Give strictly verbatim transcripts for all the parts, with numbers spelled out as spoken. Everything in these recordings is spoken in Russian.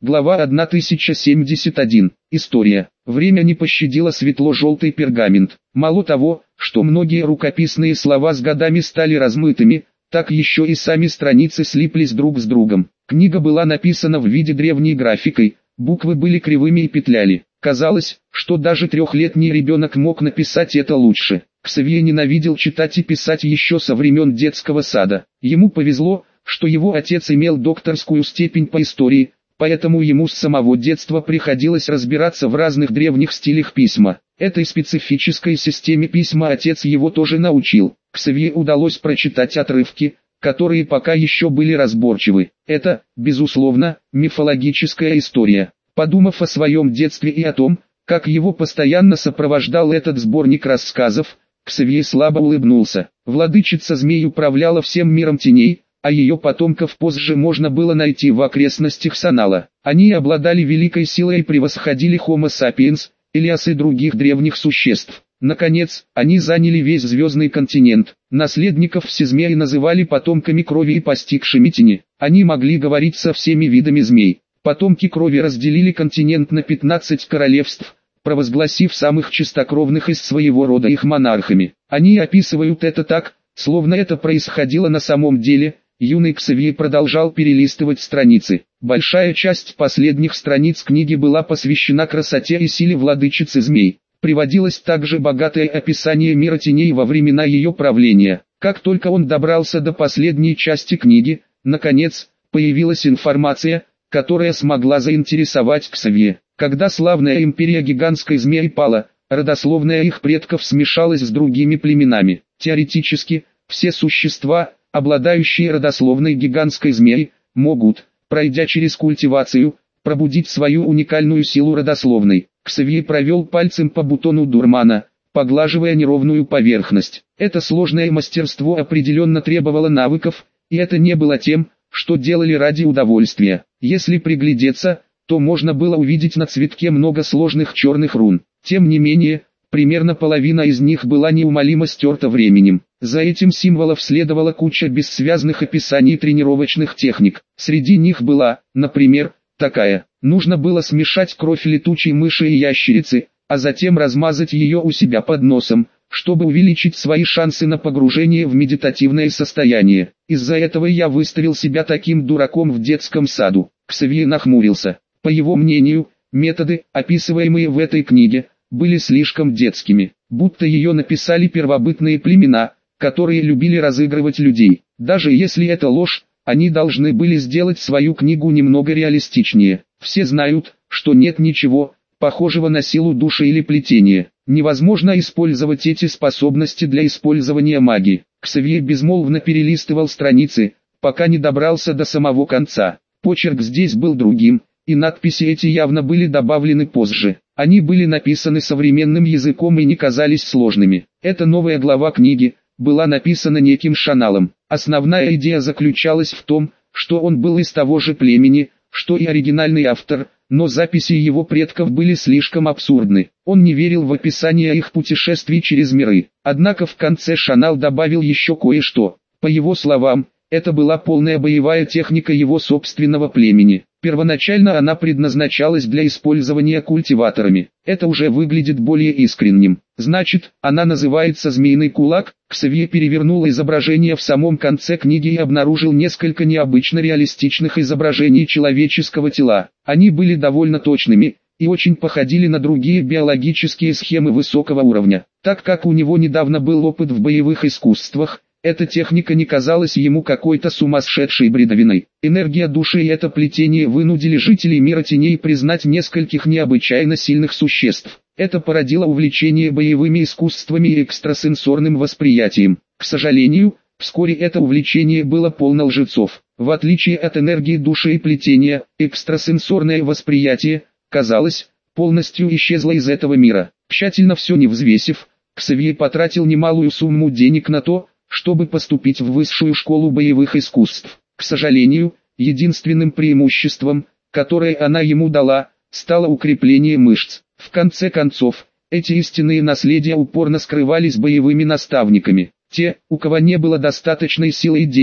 Глава тысяча семьдесят один. История. Время не пощадило светло-желтый пергамент. Мало того, что многие рукописные слова с годами стали размытыми, так еще и сами страницы слиплись друг с другом. Книга была написана в виде древней графикой, буквы были кривыми и петляли. Казалось, что даже трехлетний ребенок мог написать это лучше. Ксавье ненавидел читать и писать еще со времен детского сада. Ему повезло, что его отец имел докторскую степень по истории, поэтому ему с самого детства приходилось разбираться в разных древних стилях письма. Этой специфической системе письма отец его тоже научил. Ксавье удалось прочитать отрывки, которые пока еще были разборчивы. Это, безусловно, мифологическая история. Подумав о своем детстве и о том, как его постоянно сопровождал этот сборник рассказов, Ксавье слабо улыбнулся. Владычица змей управляла всем миром теней, а ее потомков позже можно было найти в окрестностях Санала. Они обладали великой силой и превосходили Homo sapiens, Элиас и других древних существ. Наконец, они заняли весь звездный континент. Наследников всезмеи называли потомками крови и постигшими тени. Они могли говорить со всеми видами змей. Потомки крови разделили континент на пятнадцать королевств, провозгласив самых чистокровных из своего рода их монархами. Они описывают это так, словно это происходило на самом деле. Юный Ксавье продолжал перелистывать страницы. Большая часть последних страниц книги была посвящена красоте и силе владычицы змей. Приводилось также богатое описание мира теней во времена ее правления. Как только он добрался до последней части книги, наконец, появилась информация, которая смогла заинтересовать Ксавье. Когда славная империя гигантской змеи пала, родословная их предков смешалась с другими племенами. Теоретически, все существа, обладающие родословной гигантской змеи, могут, пройдя через культивацию, пробудить свою уникальную силу родословной. Ксавье провел пальцем по бутону дурмана, поглаживая неровную поверхность. Это сложное мастерство определенно требовало навыков, и это не было тем, что делали ради удовольствия. Если приглядеться, то можно было увидеть на цветке много сложных черных рун. Тем не менее, примерно половина из них была неумолимо стерта временем. За этим символов следовала куча бессвязных описаний тренировочных техник. Среди них была, например, такая. Нужно было смешать кровь летучей мыши и ящерицы, а затем размазать ее у себя под носом, чтобы увеличить свои шансы на погружение в медитативное состояние. Из-за этого я выставил себя таким дураком в детском саду. Ксавье нахмурился. По его мнению, методы, описываемые в этой книге, были слишком детскими, будто ее написали первобытные племена, которые любили разыгрывать людей. Даже если это ложь, они должны были сделать свою книгу немного реалистичнее. Все знают, что нет ничего похожего на силу души или плетения. Невозможно использовать эти способности для использования магии. Ксавье безмолвно перелистывал страницы, пока не добрался до самого конца. Почерк здесь был другим, и надписи эти явно были добавлены позже. Они были написаны современным языком и не казались сложными. Эта новая глава книги была написана неким Шаналом. Основная идея заключалась в том, что он был из того же племени, что и оригинальный автор, но записи его предков были слишком абсурдны. Он не верил в описание их путешествий через миры. Однако в конце Шанал добавил еще кое-что. По его словам, это была полная боевая техника его собственного племени. Первоначально она предназначалась для использования культиваторами. Это уже выглядит более искренним. Значит, она называется «Змеиный кулак». Ксавье перевернул изображение в самом конце книги и обнаружил несколько необычно реалистичных изображений человеческого тела. Они были довольно точными и очень походили на другие биологические схемы высокого уровня. Так как у него недавно был опыт в боевых искусствах, эта техника не казалась ему какой-то сумасшедшей бредовиной. Энергия души и это плетение вынудили жителей мира теней признать нескольких необычайно сильных существ. Это породило увлечение боевыми искусствами и экстрасенсорным восприятием. К сожалению, вскоре это увлечение было полно лжецов. В отличие от энергии души и плетения, экстрасенсорное восприятие, казалось, полностью исчезло из этого мира. Тщательно все не взвесив, Ксавье потратил немалую сумму денег на то, чтобы поступить в высшую школу боевых искусств. К сожалению, единственным преимуществом, которое она ему дала, стало укрепление мышц. В конце концов, эти истинные наследия упорно скрывались боевыми наставниками. Те, у кого не было достаточной силы и денег,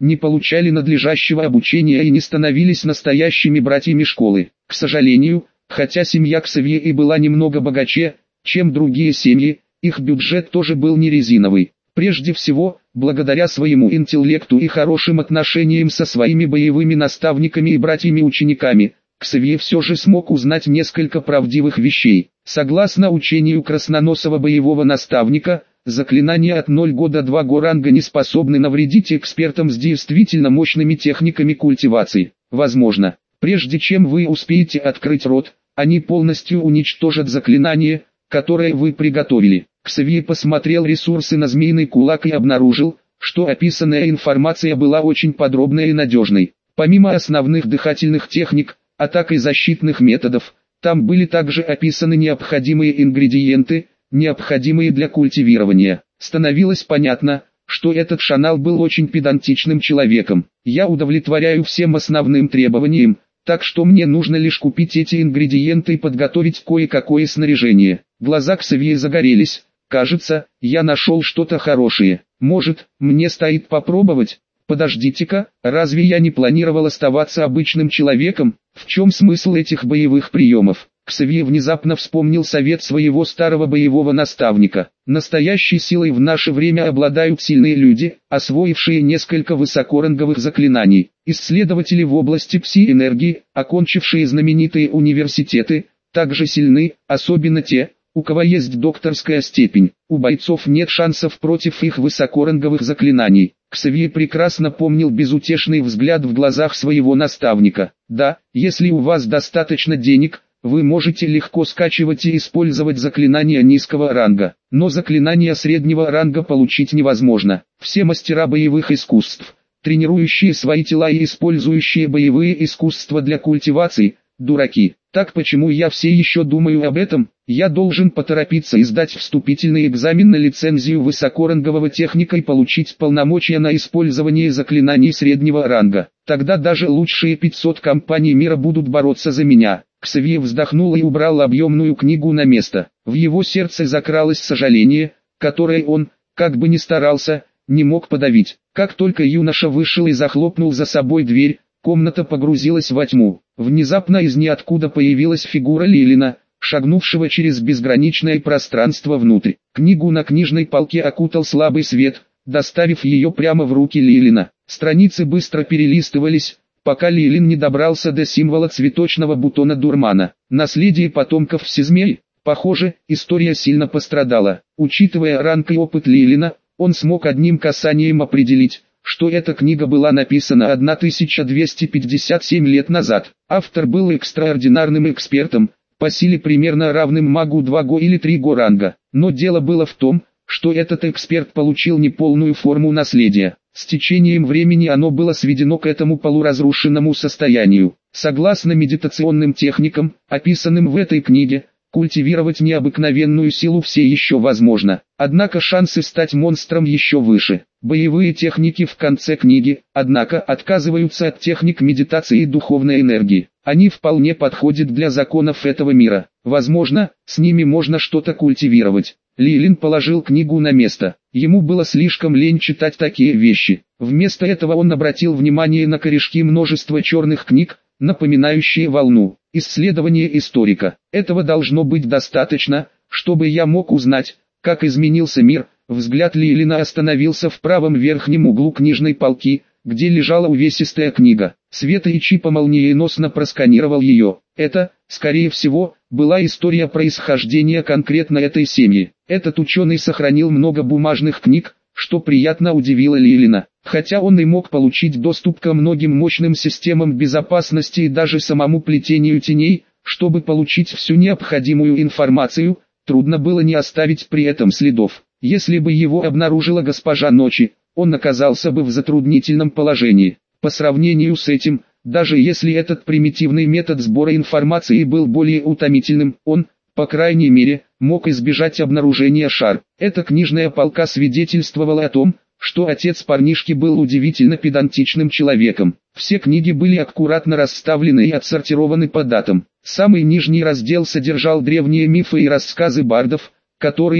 не получали надлежащего обучения и не становились настоящими братьями школы. К сожалению, хотя семья Ксавье и была немного богаче, чем другие семьи, их бюджет тоже был не резиновый. Прежде всего, благодаря своему интеллекту и хорошим отношениям со своими боевыми наставниками и братьями-учениками, Ксавье все же смог узнать несколько правдивых вещей. Согласно учению красноносого боевого наставника, заклинания от ноль до два го ранга не способны навредить экспертам с действительно мощными техниками культивации. Возможно, прежде чем вы успеете открыть рот, они полностью уничтожат заклинание, которое вы приготовили. Ксавье посмотрел ресурсы на змеиный кулак и обнаружил, что описанная информация была очень подробной и надежной. Помимо основных дыхательных техник, атак и защитных методов, там были также описаны необходимые ингредиенты, необходимые для культивирования. Становилось понятно, что этот Шанал был очень педантичным человеком. Я удовлетворяю всем основным требованиям, так что мне нужно лишь купить эти ингредиенты и подготовить кое-какое снаряжение. Глаза Ксавье загорелись. Кажется, я нашел что-то хорошее. Может, мне стоит попробовать? Подождите-ка, разве я не планировал оставаться обычным человеком? В чем смысл этих боевых приемов? Ксавье внезапно вспомнил совет своего старого боевого наставника. Настоящей силой в наше время обладают сильные люди, освоившие несколько высокоранговых заклинаний. Исследователи в области пси-энергии, окончившие знаменитые университеты, также сильны, особенно те, у кого есть докторская степень. У бойцов нет шансов против их высокоранговых заклинаний. Ксавье прекрасно помнил безутешный взгляд в глазах своего наставника. Да, если у вас достаточно денег, вы можете легко скачивать и использовать заклинания низкого ранга. Но заклинания среднего ранга получить невозможно. Все мастера боевых искусств, тренирующие свои тела и использующие боевые искусства для культивации, дураки. Так почему я все еще думаю об этом? Я должен поторопиться и сдать вступительный экзамен на лицензию высокорангового техника и получить полномочия на использование заклинаний среднего ранга. Тогда даже лучшие пятьсот компаний мира будут бороться за меня. Ксавье вздохнул и убрал объемную книгу на место. В его сердце закралось сожаление, которое он, как бы ни старался, не мог подавить. Как только юноша вышел и захлопнул за собой дверь, комната погрузилась во тьму. Внезапно из ниоткуда появилась фигура Лилина, шагнувшего через безграничное пространство внутрь. Книгу на книжной полке окутал слабый свет, доставив ее прямо в руки Лилина. Страницы быстро перелистывались, пока Лилин не добрался до символа цветочного бутона дурмана. Наследие потомков Всезмей. Похоже, история сильно пострадала. Учитывая ранг и опыт Лилина, он смог одним касанием определить, что эта книга была написана тысяча двести пятьдесят семь лет назад. Автор был экстраординарным экспертом, по силе примерно равным магу два го или три го ранга. Но дело было в том, что этот эксперт получил неполную форму наследия. С течением времени оно было сведено к этому полуразрушенному состоянию. Согласно медитационным техникам, описанным в этой книге, культивировать необыкновенную силу все еще возможно. Однако шансы стать монстром еще выше. Боевые техники в конце книги, однако, отказываются от техник медитации и духовной энергии. Они вполне подходят для законов этого мира. Возможно, с ними можно что-то культивировать. Лилин положил книгу на место. Ему было слишком лень читать такие вещи. Вместо этого он обратил внимание на корешки множества черных книг, напоминающие волну. Исследование историка. Этого должно быть достаточно, чтобы я мог узнать, как изменился мир. Взгляд Лилина остановился в правом верхнем углу книжной полки, где лежала увесистая книга. Света и Чипа молниеносно просканировал ее. Это, скорее всего, была история происхождения конкретно этой семьи. Этот ученый сохранил много бумажных книг, что приятно удивило Лилина. Хотя он и мог получить доступ ко многим мощным системам безопасности и даже самому плетению теней, чтобы получить всю необходимую информацию, трудно было не оставить при этом следов. Если бы его обнаружила госпожа Ночи, он оказался бы в затруднительном положении. По сравнению с этим, даже если этот примитивный метод сбора информации был более утомительным, он, по крайней мере, мог избежать обнаружения Шар. Эта книжная полка свидетельствовала о том, что отец парнишки был удивительно педантичным человеком. Все книги были аккуратно расставлены и отсортированы по датам. Самый нижний раздел содержал древние мифы и рассказы бардов, которые,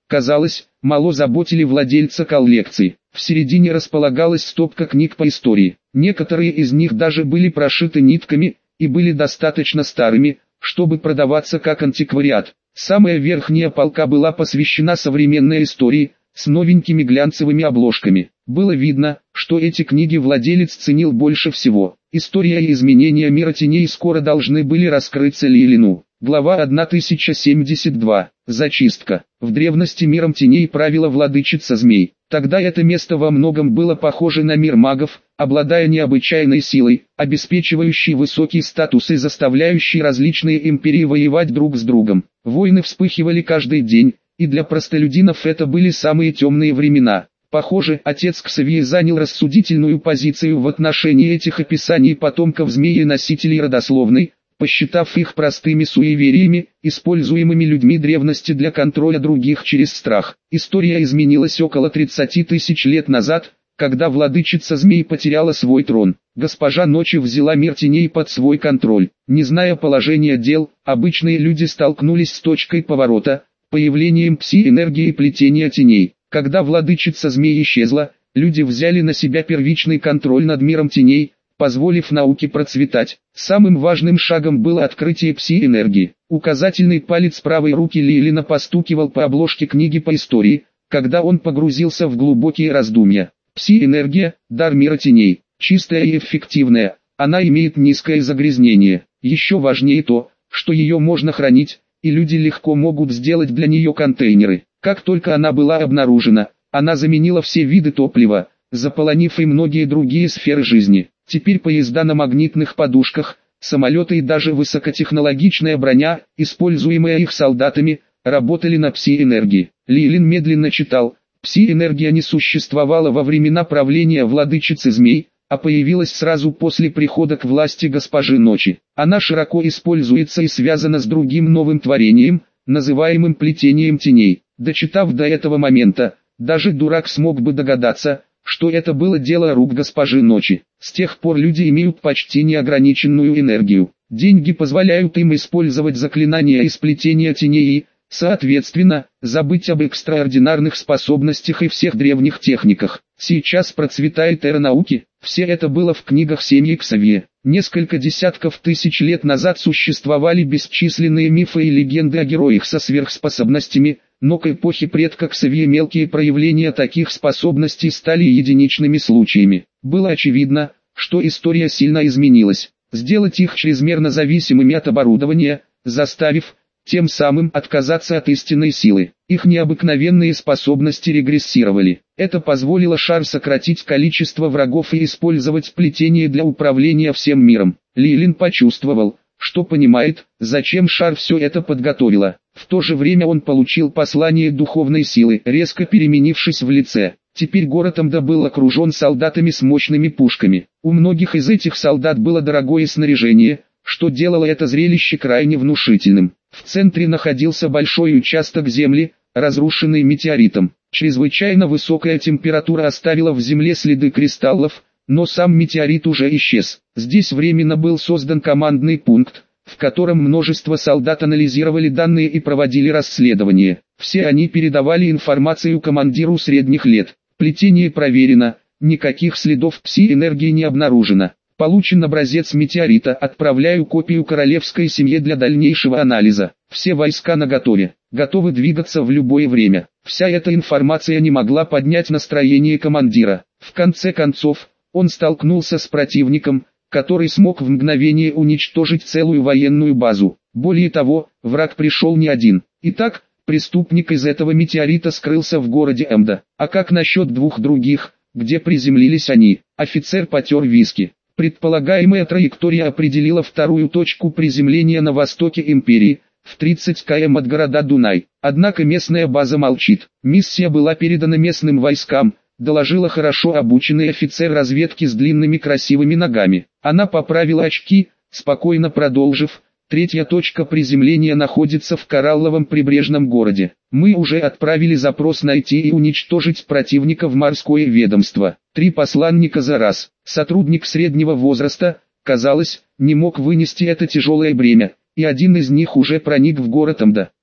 казалось, мало заботили владельца коллекции. В середине располагалась стопка книг по истории. Некоторые из них даже были прошиты нитками и были достаточно старыми, чтобы продаваться как антиквариат. Самая верхняя полка была посвящена современной истории, с новенькими глянцевыми обложками. Было видно, что эти книги владелец ценил больше всего. История и изменения мира теней скоро должны были раскрыться Лилину. Глава тысяча семьдесят два. Зачистка. В древности миром теней правила владычица змей. Тогда это место во многом было похоже на мир магов, обладая необычайной силой, обеспечивающей высокий статус и заставляющей различные империи воевать друг с другом. Войны вспыхивали каждый день, и для простолюдинов это были самые темные времена. Похоже, отец Ксавье занял рассудительную позицию в отношении этих описаний потомков змеи и носителей родословной, посчитав их простыми суевериями, используемыми людьми древности для контроля других через страх. История изменилась около тридцати тысяч лет назад, когда владычица змей потеряла свой трон. Госпожа Ночи взяла мир теней под свой контроль. Не зная положения дел, обычные люди столкнулись с точкой поворота, появлением пси-энергии и плетения теней. Когда владычица змей исчезла, люди взяли на себя первичный контроль над миром теней, позволив науке процветать. Самым важным шагом было открытие пси-энергии. Указательный палец правой руки Лилина постукивал по обложке книги по истории, когда он погрузился в глубокие раздумья. Пси-энергия – дар мира теней, чистая и эффективная, она имеет низкое загрязнение. Еще важнее то, что ее можно хранить, и люди легко могут сделать для нее контейнеры. Как только она была обнаружена, она заменила все виды топлива, заполонив и многие другие сферы жизни. Теперь поезда на магнитных подушках, самолеты и даже высокотехнологичная броня, используемая их солдатами, работали на пси-энергии. Лилин медленно читал: пси-энергия не существовала во времена правления владычицы змей, а появилась сразу после прихода к власти госпожи Ночи. Она широко используется и связана с другим новым творением, называемым плетением теней. Дочитав до этого момента, даже дурак смог бы догадаться, что это было дело рук госпожи Ночи. С тех пор люди имеют почти неограниченную энергию. Деньги позволяют им использовать заклинания и сплетения теней и, соответственно, забыть об экстраординарных способностях и всех древних техниках. Сейчас процветает эра науки, все это было в книгах семьи Ксавье. Несколько десятков тысяч лет назад существовали бесчисленные мифы и легенды о героях со сверхспособностями, но к эпохе предка Ксавье мелкие проявления таких способностей стали единичными случаями. Было очевидно, что история сильно изменилась. Сделать их чрезмерно зависимыми от оборудования, заставив, тем самым, отказаться от истинной силы. Их необыкновенные способности регрессировали. Это позволило Шар сократить количество врагов и использовать плетение для управления всем миром. Лилин почувствовал, что понимает, зачем Шар все это подготовила. В то же время он получил послание духовной силы, резко переменившись в лице. Теперь город Амда был окружен солдатами с мощными пушками. У многих из этих солдат было дорогое снаряжение, что делало это зрелище крайне внушительным. В центре находился большой участок земли, разрушенный метеоритом. Чрезвычайно высокая температура оставила в земле следы кристаллов, но сам метеорит уже исчез. Здесь временно был создан командный пункт, в котором множество солдат анализировали данные и проводили расследование. Все они передавали информацию командиру средних лет. Плетение проверено, никаких следов пси-энергии не обнаружено. Получен образец метеорита, отправляю копию королевской семье для дальнейшего анализа. Все войска наготове, готовы двигаться в любое время. Вся эта информация не могла поднять настроение командира. В конце концов, он столкнулся с противником, который смог в мгновение уничтожить целую военную базу. Более того, враг пришел не один. Итак, преступник из этого метеорита скрылся в городе Амда. А как насчет двух других, где приземлились они? Офицер потер виски. Предполагаемая траектория определила вторую точку приземления на востоке империи, в тридцать километров от города Дунай. Однако местная база молчит. Миссия была передана местным войскам, доложила хорошо обученный офицер разведки с длинными красивыми ногами. Она поправила очки, спокойно продолжив: третья точка приземления находится в коралловом прибрежном городе. Мы уже отправили запрос найти и уничтожить противника в морское ведомство. Три посланника за раз. Сотрудник среднего возраста, казалось, не мог вынести это тяжелое бремя, и один из них уже проник в город Амда.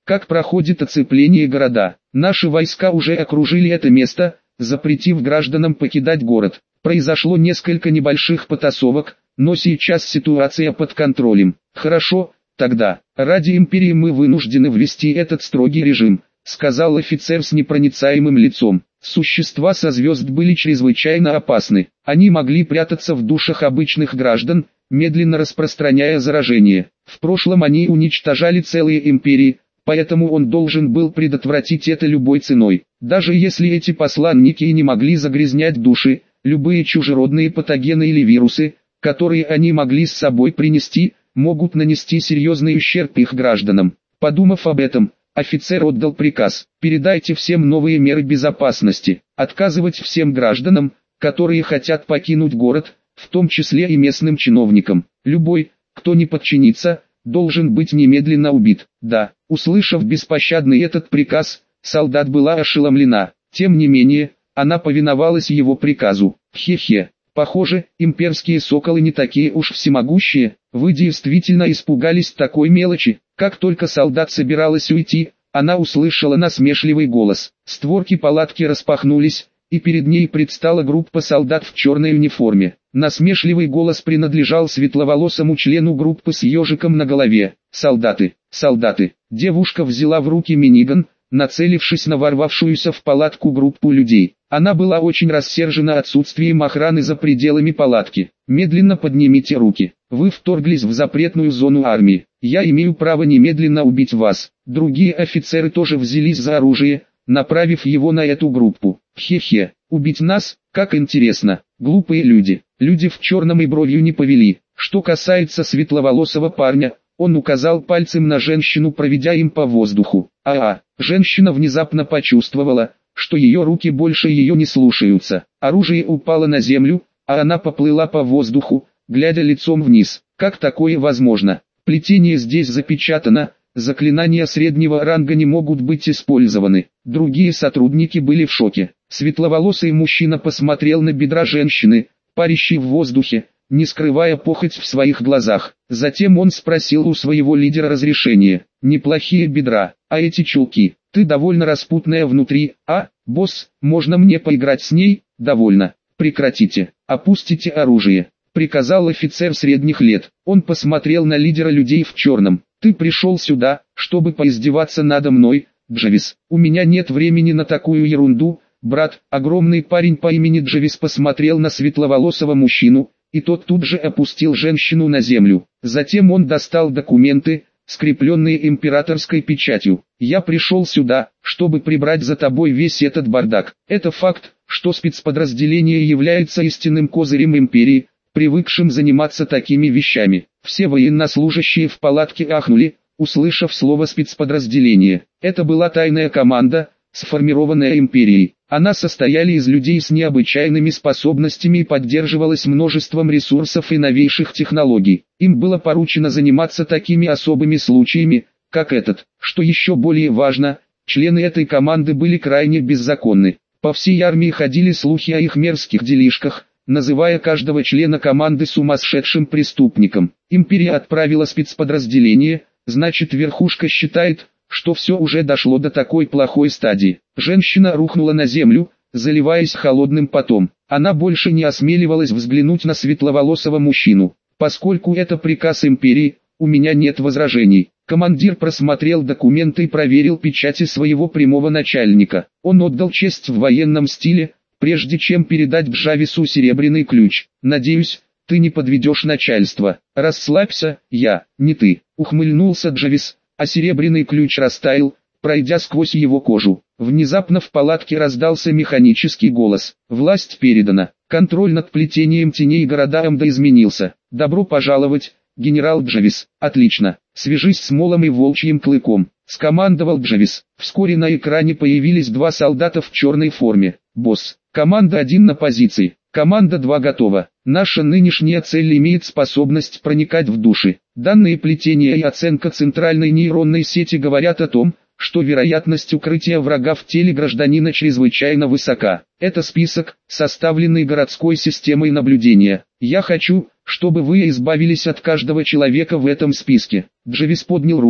Как проходит оцепление города? Наши войска уже окружили это место, запретив гражданам покидать город. Произошло несколько небольших потасовок, но сейчас ситуация под контролем. Хорошо, тогда, ради империи мы вынуждены ввести этот строгий режим, сказал офицер с непроницаемым лицом. Существа со звезд были чрезвычайно опасны. Они могли прятаться в душах обычных граждан, медленно распространяя заражение. В прошлом они уничтожали целые империи, поэтому он должен был предотвратить это любой ценой. Даже если эти посланники и не могли загрязнять души, любые чужеродные патогены или вирусы, которые они могли с собой принести, могут нанести серьезный ущерб их гражданам. Подумав об этом, офицер отдал приказ: передайте всем новые меры безопасности, отказывать всем гражданам, которые хотят покинуть город, в том числе и местным чиновникам. Любой, кто не подчинится, должен быть немедленно убит. Да, услышав беспощадный этот приказ, солдат была ошеломлена. Тем не менее, она повиновалась его приказу. Хе-хе, похоже, имперские соколы не такие уж всемогущие. Вы действительно испугались такой мелочи. Как только солдат собиралась уйти, она услышала насмешливый голос. Створки палатки распахнулись, и перед ней предстала группа солдат в черной униформе. Насмешливый голос принадлежал светловолосому члену группы с ежиком на голове. «Солдаты, солдаты!» Девушка взяла в руки миниган, нацелившись на ворвавшуюся в палатку группу людей. Она была очень рассержена отсутствием охраны за пределами палатки. «Медленно поднимите руки. Вы вторглись в запретную зону армии. Я имею право немедленно убить вас». Другие офицеры тоже взялись за оружие, направив его на эту группу. «Хе-хе, убить нас? Как интересно. Глупые люди». Люди в черном и бровью не повели. Что касается светловолосого парня, он указал пальцем на женщину, проведя им по воздуху. А-а, женщина внезапно почувствовала, что ее руки больше ее не слушаются. Оружие упало на землю, а она поплыла по воздуху, глядя лицом вниз. Как такое возможно? Плетение здесь запечатано, заклинания среднего ранга не могут быть использованы. Другие сотрудники были в шоке. Светловолосый мужчина посмотрел на бедра женщины, парящей в воздухе, не скрывая похоть в своих глазах. Затем он спросил у своего лидера разрешения. «Неплохие бедра, а эти чулки? Ты довольно распутная внутри, а, босс, можно мне поиграть с ней?» «Довольно. Прекратите, опустите оружие», — приказал офицер средних лет. Он посмотрел на лидера людей в черном. «Ты пришел сюда, чтобы поиздеваться надо мной, Джавис. У меня нет времени на такую ерунду». Брат, огромный парень по имени Джавис посмотрел на светловолосого мужчину, и тот тут же опустил женщину на землю. Затем он достал документы, скрепленные императорской печатью. «Я пришел сюда, чтобы прибрать за тобой весь этот бардак. Это факт, что спецподразделение является истинным козырем империи, привыкшим заниматься такими вещами». Все военнослужащие в палатке ахнули, услышав слово «спецподразделение». Это была тайная команда, сформированная империей. Она состояла из людей с необычайными способностями и поддерживалась множеством ресурсов и новейших технологий. Им было поручено заниматься такими особыми случаями, как этот. Что еще более важно, члены этой команды были крайне беззаконны. По всей армии ходили слухи о их мерзких делишках, называя каждого члена команды сумасшедшим преступником. Империя отправила спецподразделение, значит верхушка считает, что все уже дошло до такой плохой стадии. Женщина рухнула на землю, заливаясь холодным потом. Она больше не осмеливалась взглянуть на светловолосого мужчину. «Поскольку это приказ империи, у меня нет возражений». Командир просмотрел документы и проверил печати своего прямого начальника. Он отдал честь в военном стиле, прежде чем передать Джавису серебряный ключ. «Надеюсь, ты не подведешь начальство». «Расслабься, я, не ты», — ухмыльнулся Джавис, а серебряный ключ растаял, пройдя сквозь его кожу. Внезапно в палатке раздался механический голос. «Власть передана. Контроль над плетением теней города Амда изменился. Добро пожаловать, генерал Джавис». «Отлично. Свяжись с Молом и Волчьим Клыком», — скомандовал Джавис. Вскоре на экране появились два солдата в черной форме. «Босс, команда один на позиции. Команда два готова. Наша нынешняя цель имеет способность проникать в души. Данные плетения и оценка центральной нейронной сети говорят о том, что вероятность укрытия врага в теле гражданина чрезвычайно высока. Это список, составленный городской системой наблюдения. Я хочу, чтобы вы избавились от каждого человека в этом списке». Джавис поднял руку,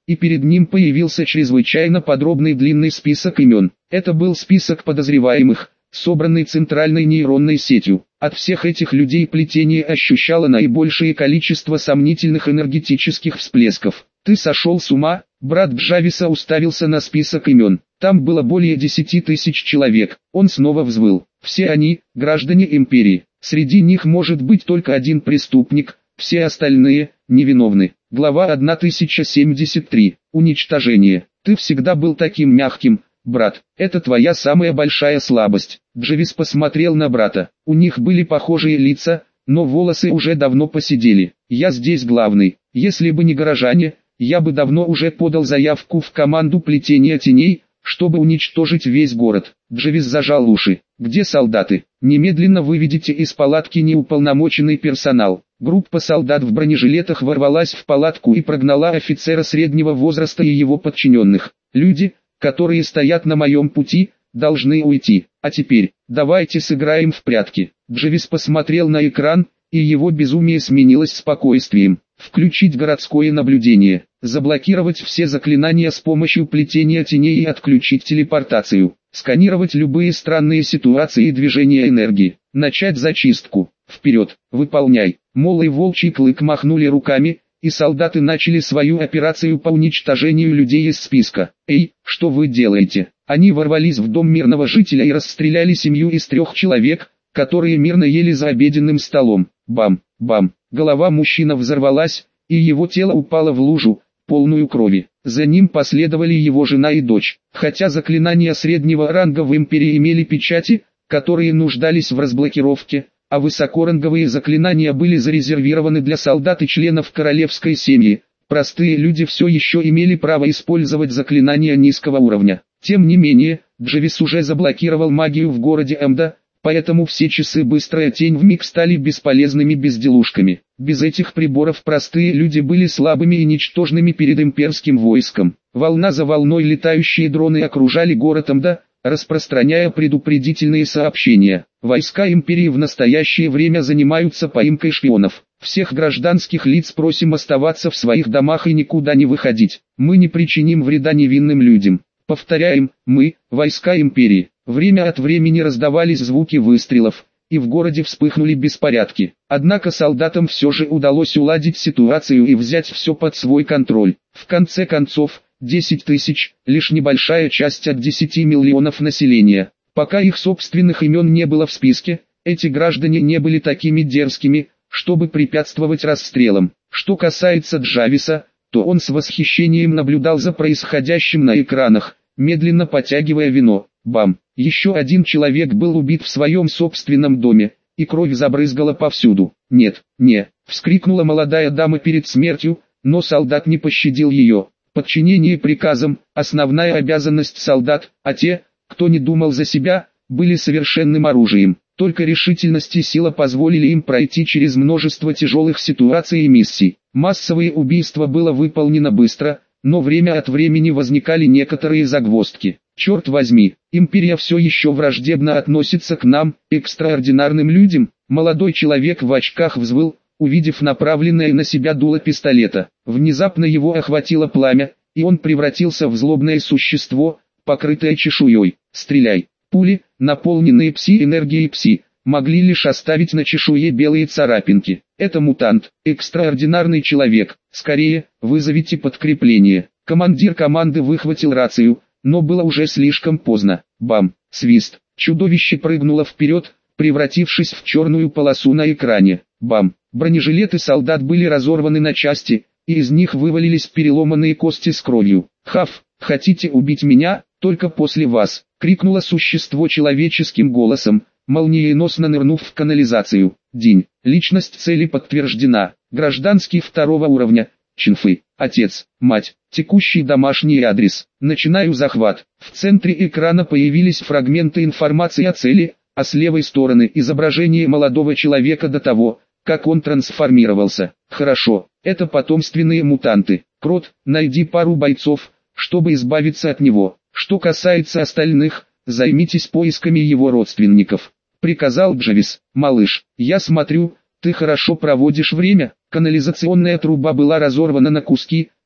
и перед ним появился чрезвычайно подробный длинный список имен. Это был список подозреваемых, собранный центральной нейронной сетью. От всех этих людей плетение ощущало наибольшее количество сомнительных энергетических всплесков. «Ты сошел с ума?» Брат Джависа уставился на список имен. Там было более десяти тысяч человек. Он снова взвыл. Все они – граждане империи. Среди них может быть только один преступник, все остальные – невиновны. Глава тысяча семьдесят три. Уничтожение. Ты всегда был таким мягким, брат. Это твоя самая большая слабость. Джавис посмотрел на брата. У них были похожие лица, но волосы уже давно поседели. Я здесь главный. Если бы не горожане, я бы давно уже подал заявку в команду плетения теней, чтобы уничтожить весь город. Джавис зажал уши. Где солдаты? Немедленно выведите из палатки неуполномоченный персонал. Группа солдат в бронежилетах ворвалась в палатку и прогнала офицера среднего возраста и его подчиненных. Люди, которые стоят на моем пути, должны уйти. А теперь, давайте сыграем в прятки. Джавис посмотрел на экран, и его безумие сменилось спокойствием. Включить городское наблюдение, заблокировать все заклинания с помощью плетения теней и отключить телепортацию, сканировать любые странные ситуации и движения энергии, начать зачистку. Вперед, выполняй. Мол и Волчий Клык махнули руками, и солдаты начали свою операцию по уничтожению людей из списка. «Эй, что вы делаете?» Они ворвались в дом мирного жителя и расстреляли семью из трех человек, которые мирно ели за обеденным столом. Бам, бам. Голова мужчины взорвалась, и его тело упало в лужу, полную крови. За ним последовали его жена и дочь. Хотя заклинания среднего ранга в Империи имели печати, которые нуждались в разблокировке, а высокоранговые заклинания были зарезервированы для солдат и членов королевской семьи, простые люди все еще имели право использовать заклинания низкого уровня. Тем не менее, Джавис уже заблокировал магию в городе Эмда, поэтому все часы быстрая тень вмиг стали бесполезными безделушками. Без этих приборов простые люди были слабыми и ничтожными перед имперским войском. Волна за волной летающие дроны окружали город Эмда, распространяя предупредительные сообщения. Войска империи в настоящее время занимаются поимкой шпионов. Всех гражданских лиц просим оставаться в своих домах и никуда не выходить. Мы не причиним вреда невинным людям. Повторяем, мы, войска империи. Время от времени раздавались звуки выстрелов, и в городе вспыхнули беспорядки. Однако солдатам все же удалось уладить ситуацию и взять все под свой контроль. В конце концов, десять тысяч – лишь небольшая часть от десяти миллионов населения. Пока их собственных имен не было в списке, эти граждане не были такими дерзкими, чтобы препятствовать расстрелам. Что касается Джависа, то он с восхищением наблюдал за происходящим на экранах, медленно потягивая вино. Бам! Еще один человек был убит в своем собственном доме, и кровь забрызгала повсюду. «Нет, не!» – вскрикнула молодая дама перед смертью, но солдат не пощадил ее. Подчинение приказам – основная обязанность солдат, а те, кто не думал за себя, были совершенным оружием. Только решительность и сила позволили им пройти через множество тяжелых ситуаций и миссий. Массовое убийство было выполнено быстро, но время от времени возникали некоторые загвоздки. Черт возьми, империя все еще враждебно относится к нам, экстраординарным людям. Молодой человек в очках взвыл, увидев направленное на себя дуло пистолета. Внезапно его охватило пламя, и он превратился в злобное существо, покрытое чешуей. «Стреляй!» Пули, наполненные пси-энергией пси, могли лишь оставить на чешуе белые царапинки. Это мутант, экстраординарный человек. Скорее, вызовите подкрепление. Командир команды выхватил рацию, но было уже слишком поздно. Бам! Свист. Чудовище прыгнуло вперед, превратившись в черную полосу на экране. Бам! Бронежилеты солдат были разорваны на части, и из них вывалились переломанные кости с кровью. «Хав, хотите убить меня? Только после вас!» — крикнуло существо человеческим голосом, молниеносно нырнув в канализацию. День. Личность цели подтверждена. Гражданский второго уровня. Чинфы. Отец, мать. Текущий домашний адрес. Начинаю захват. В центре экрана появились фрагменты информации о цели, а с левой стороны изображение молодого человека до того, как он трансформировался. Хорошо, это потомственные мутанты. Крот, найди пару бойцов, чтобы избавиться от него. Что касается остальных, займитесь поисками его родственников. Приказал Джавис. Малыш, я смотрю, ты хорошо проводишь время. Канализационная труба была разорвана на куски,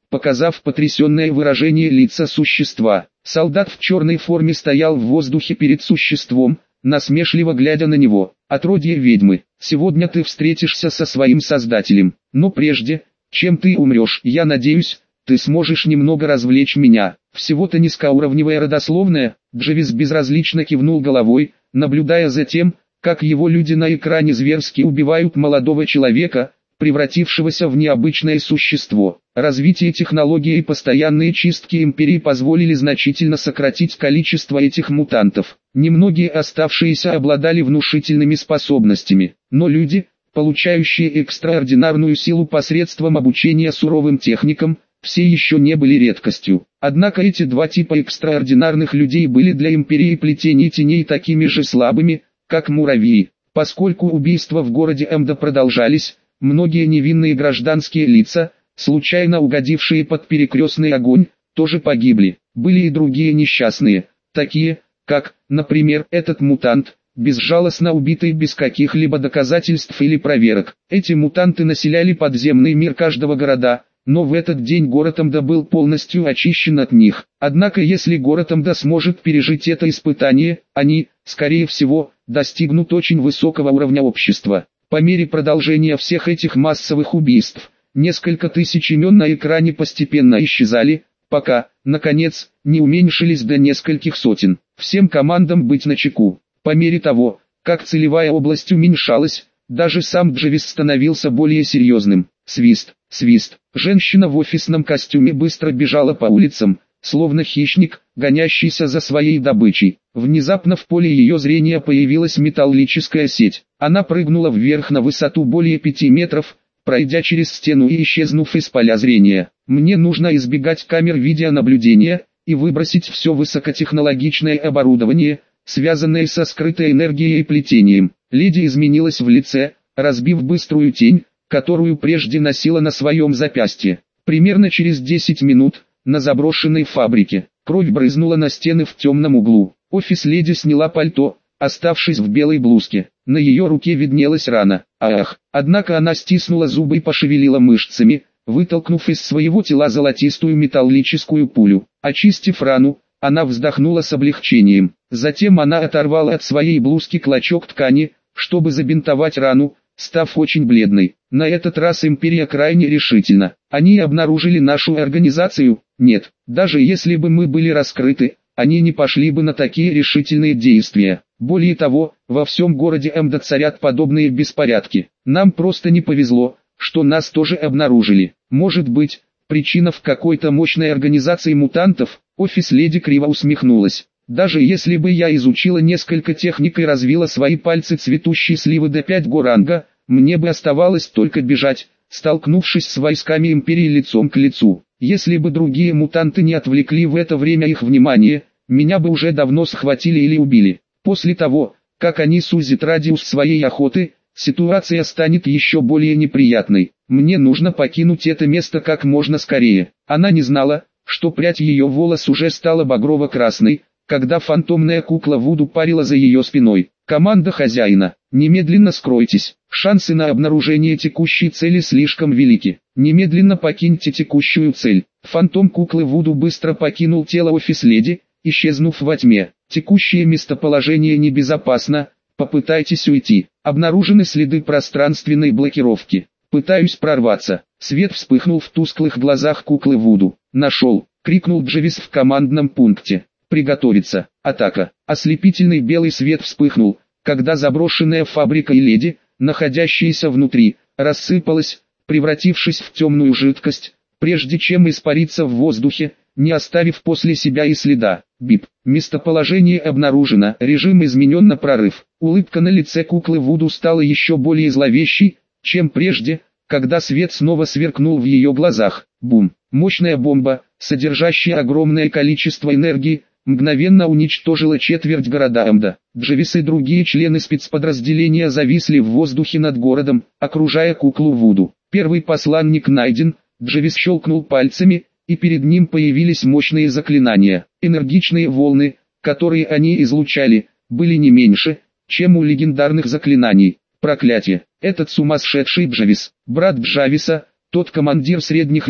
показав потрясенное выражение лица существа. Солдат в черной форме стоял в воздухе перед существом, насмешливо глядя на него. «Отродье ведьмы, сегодня ты встретишься со своим создателем, но прежде, чем ты умрешь, я надеюсь, ты сможешь немного развлечь меня». Всего-то низкоуровневая родословная. Джавис безразлично кивнул головой, наблюдая за тем, как его люди на экране зверски убивают молодого человека, превратившегося в необычное существо. Развитие технологий и постоянные чистки империи позволили значительно сократить количество этих мутантов. Немногие оставшиеся обладали внушительными способностями, но люди, получающие экстраординарную силу посредством обучения суровым техникам, все еще не были редкостью. Однако эти два типа экстраординарных людей были для империи плетений теней такими же слабыми, как муравьи. Поскольку убийства в городе Эмда продолжались, многие невинные гражданские лица, случайно угодившие под перекрестный огонь, тоже погибли. Были и другие несчастные, такие, как, например, этот мутант, безжалостно убитый без каких-либо доказательств или проверок. Эти мутанты населяли подземный мир каждого города, но в этот день город Эмда был полностью очищен от них. Однако если город Эмда сможет пережить это испытание, они, скорее всего, достигнут очень высокого уровня общества. По мере продолжения всех этих массовых убийств, несколько тысяч имен на экране постепенно исчезали, пока, наконец, не уменьшились до нескольких сотен. Всем командам быть начеку. По мере того, как целевая область уменьшалась, даже сам Джавис становился более серьезным. Свист, свист. Женщина в офисном костюме быстро бежала по улицам, словно хищник, гонящийся за своей добычей. Внезапно в поле ее зрения появилась металлическая сеть. Она прыгнула вверх на высоту более пяти метров, пройдя через стену и исчезнув из поля зрения. Мне нужно избегать камер видеонаблюдения и выбросить все высокотехнологичное оборудование, связанное со скрытой энергией и плетением. Леди изменилась в лице, разбив быструю тень, которую прежде носила на своем запястье. Примерно через десять минут, на заброшенной фабрике, кровь брызнула на стены в темном углу. Офис-леди сняла пальто, оставшись в белой блузке. На ее руке виднелась рана. Ах! Однако она стиснула зубы и пошевелила мышцами, вытолкнув из своего тела золотистую металлическую пулю. Очистив рану, она вздохнула с облегчением. Затем она оторвала от своей блузки клочок ткани, чтобы забинтовать рану, став очень бледной. На этот раз империя крайне решительна. Они обнаружили нашу организацию? Нет. Даже если бы мы были раскрыты, они не пошли бы на такие решительные действия. Более того, во всем городе Эмда царят подобные беспорядки. Нам просто не повезло, что нас тоже обнаружили. Может быть, причина в какой-то мощной организации мутантов? Офис-леди криво усмехнулась. Даже если бы я изучила несколько техник и развила свои пальцы цветущей сливы до пять горанга, мне бы оставалось только бежать, столкнувшись с войсками империи лицом к лицу. Если бы другие мутанты не отвлекли в это время их внимание, меня бы уже давно схватили или убили. После того, как они сузят радиус своей охоты, ситуация станет еще более неприятной. Мне нужно покинуть это место как можно скорее. Она не знала, что прядь ее волос уже стала багрово-красной, когда фантомная кукла Вуду парила за ее спиной. Команда хозяина, немедленно скройтесь. Шансы на обнаружение текущей цели слишком велики. Немедленно покиньте текущую цель. Фантом куклы Вуду быстро покинул тело офис-леди, исчезнув во тьме. Текущее местоположение небезопасно, попытайтесь уйти. Обнаружены следы пространственной блокировки. Пытаюсь прорваться. Свет вспыхнул в тусклых глазах куклы Вуду. Нашел, крикнул Джавис в командном пункте. Приготовиться. Атака. Ослепительный белый свет вспыхнул, когда заброшенная фабрика и леди, находящаяся внутри, рассыпалась, превратившись в темную жидкость, прежде чем испариться в воздухе, не оставив после себя и следа. Бип. Местоположение обнаружено. Режим изменен на прорыв. Улыбка на лице куклы Вуду стала еще более зловещей, чем прежде, когда свет снова сверкнул в ее глазах. Бум. Мощная бомба, содержащая огромное количество энергии, мгновенно уничтожила четверть города Эмда. Джавис и другие члены спецподразделения зависли в воздухе над городом, окружая куклу Вуду. Первый посланник найден. Джавис щелкнул пальцами, и перед ним появились мощные заклинания. Энергичные волны, которые они излучали, были не меньше, чем у легендарных заклинаний. Проклятие! Этот сумасшедший Джавис, брат Джависа, тот командир средних лет,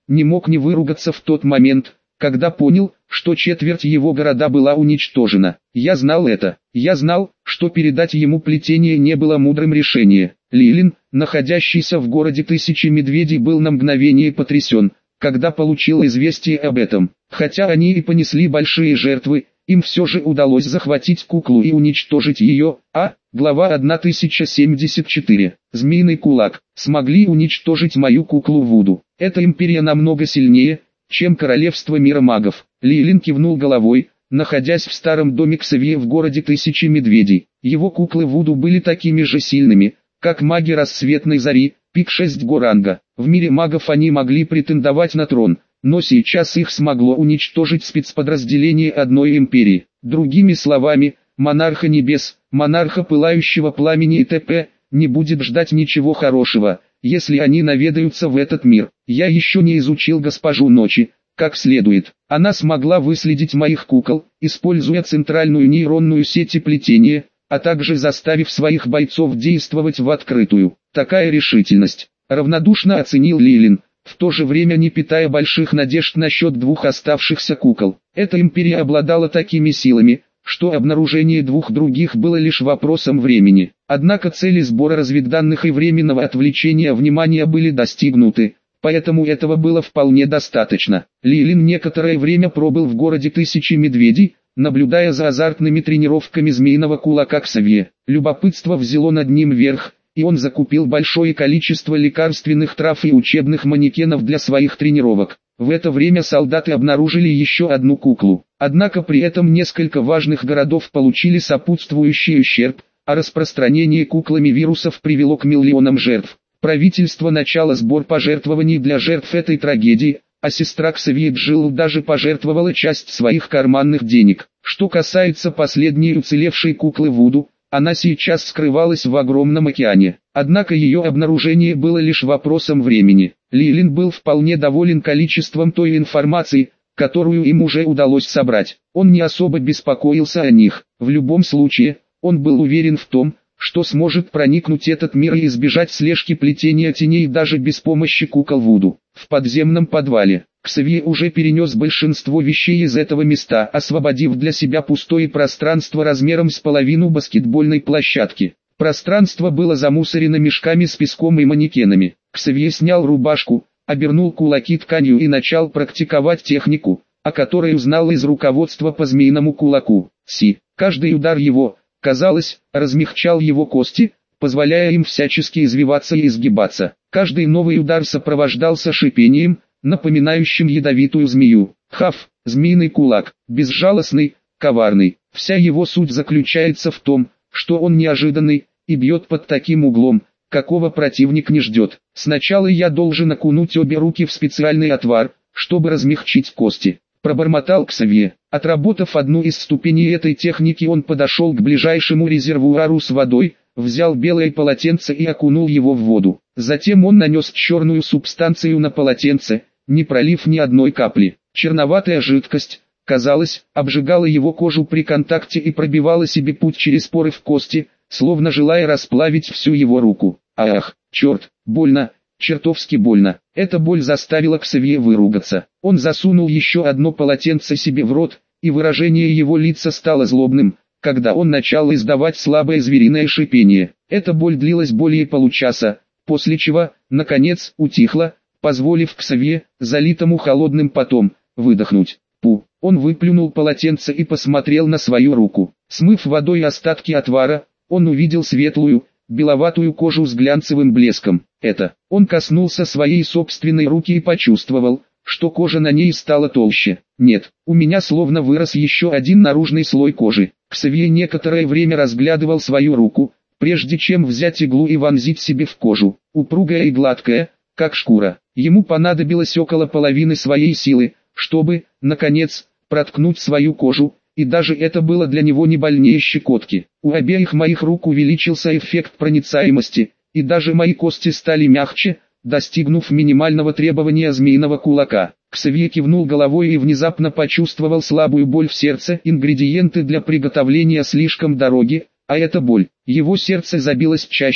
не мог не выругаться в тот момент, когда понял, что четверть его города была уничтожена. Я знал это. Я знал, что передать ему плетение не было мудрым решением. Лилин, находящийся в городе Тысячи Медведей, был на мгновение потрясен, когда получил известие об этом. Хотя они и понесли большие жертвы, им все же удалось захватить куклу и уничтожить ее. А, глава тысяча семьдесят четыре. Змеиный кулак. Смогли уничтожить мою куклу Вуду. Эта империя намного сильнее, чем королевство мира магов. Лилин кивнул головой, находясь в старом доме Ксавье в городе Тысячи Медведей. Его куклы Вуду были такими же сильными, как маги Рассветной Зари, пик шесть Горанга. В мире магов они могли претендовать на трон, но сейчас их смогло уничтожить спецподразделение одной империи. Другими словами, монарха небес, монарха пылающего пламени и т.п. не будет ждать ничего хорошего, если они наведаются в этот мир. Я еще не изучил госпожу Ночи как следует. Она смогла выследить моих кукол, используя центральную нейронную сеть и плетение, а также заставив своих бойцов действовать в открытую. Такая решительность равнодушно оценил Лилин, в то же время не питая больших надежд насчет двух оставшихся кукол. Эта империя обладала такими силами, что обнаружение двух других было лишь вопросом времени. Однако цели сбора разведданных и временного отвлечения внимания были достигнуты, поэтому этого было вполне достаточно. Лилин некоторое время пробыл в городе Тысячи Медведей, наблюдая за азартными тренировками змеиного кулака Ксавье. Любопытство взяло над ним верх, и он закупил большое количество лекарственных трав и учебных манекенов для своих тренировок. В это время солдаты обнаружили еще одну куклу. Однако при этом несколько важных городов получили сопутствующий ущерб, а распространение куклами вирусов привело к миллионам жертв. Правительство начало сбор пожертвований для жертв этой трагедии, а сестра Ксавье Джилл даже пожертвовала часть своих карманных денег. Что касается последней уцелевшей куклы Вуду, она сейчас скрывалась в огромном океане. Однако ее обнаружение было лишь вопросом времени. Лилин был вполне доволен количеством той информации, которую им уже удалось собрать. Он не особо беспокоился о них. В любом случае, он был уверен в том, что сможет проникнуть в этот мир и избежать слежки плетения теней даже без помощи кукол Вуду. В подземном подвале Ксавье уже перенес большинство вещей из этого места, освободив для себя пустое пространство размером с половину баскетбольной площадки. Пространство было замусорено мешками с песком и манекенами. Ксавье снял рубашку, обернул кулаки тканью и начал практиковать технику, о которой узнал из руководства по змеиному кулаку. Си. Каждый удар его, казалось, размягчал его кости, позволяя им всячески извиваться и изгибаться. Каждый новый удар сопровождался шипением, напоминающим ядовитую змею. Хав, змеиный кулак, безжалостный, коварный. Вся его суть заключается в том, что он неожиданный, и бьет под таким углом, какого противник не ждет. Сначала я должен окунуть обе руки в специальный отвар, чтобы размягчить кости. Пробормотал Ксавье. Отработав одну из ступеней этой техники, он подошел к ближайшему резервуару с водой, взял белое полотенце и окунул его в воду. Затем он нанес черную субстанцию на полотенце, не пролив ни одной капли. Черноватая жидкость, казалось, обжигала его кожу при контакте и пробивала себе путь через поры в кости, словно желая расплавить всю его руку. Ах, черт, больно, чертовски больно. Эта боль заставила Ксавье выругаться. Он засунул еще одно полотенце себе в рот, и выражение его лица стало злобным, когда он начал издавать слабое звериное шипение. Эта боль длилась более получаса, после чего, наконец, утихла, позволив Ксавье, залитому холодным потом, выдохнуть. Пу. Он выплюнул полотенце и посмотрел на свою руку. Смыв водой остатки отвара, он увидел светлую, беловатую кожу с глянцевым блеском. Это. Он коснулся своей собственной руки и почувствовал, что кожа на ней стала толще. Нет, у меня словно вырос еще один наружный слой кожи. Ксавье некоторое время разглядывал свою руку, прежде чем взять иглу и вонзить себе в кожу. Упругая и гладкая, как шкура. Ему понадобилось около половины своей силы, чтобы, наконец, проткнуть свою кожу, и даже это было для него не больнее щекотки. У обеих моих рук увеличился эффект проницаемости, и даже мои кости стали мягче, достигнув минимального требования змеиного кулака. Ксавье кивнул головой и внезапно почувствовал слабую боль в сердце. Ингредиенты для приготовления слишком дороги, а это боль. Его сердце забилось чаще,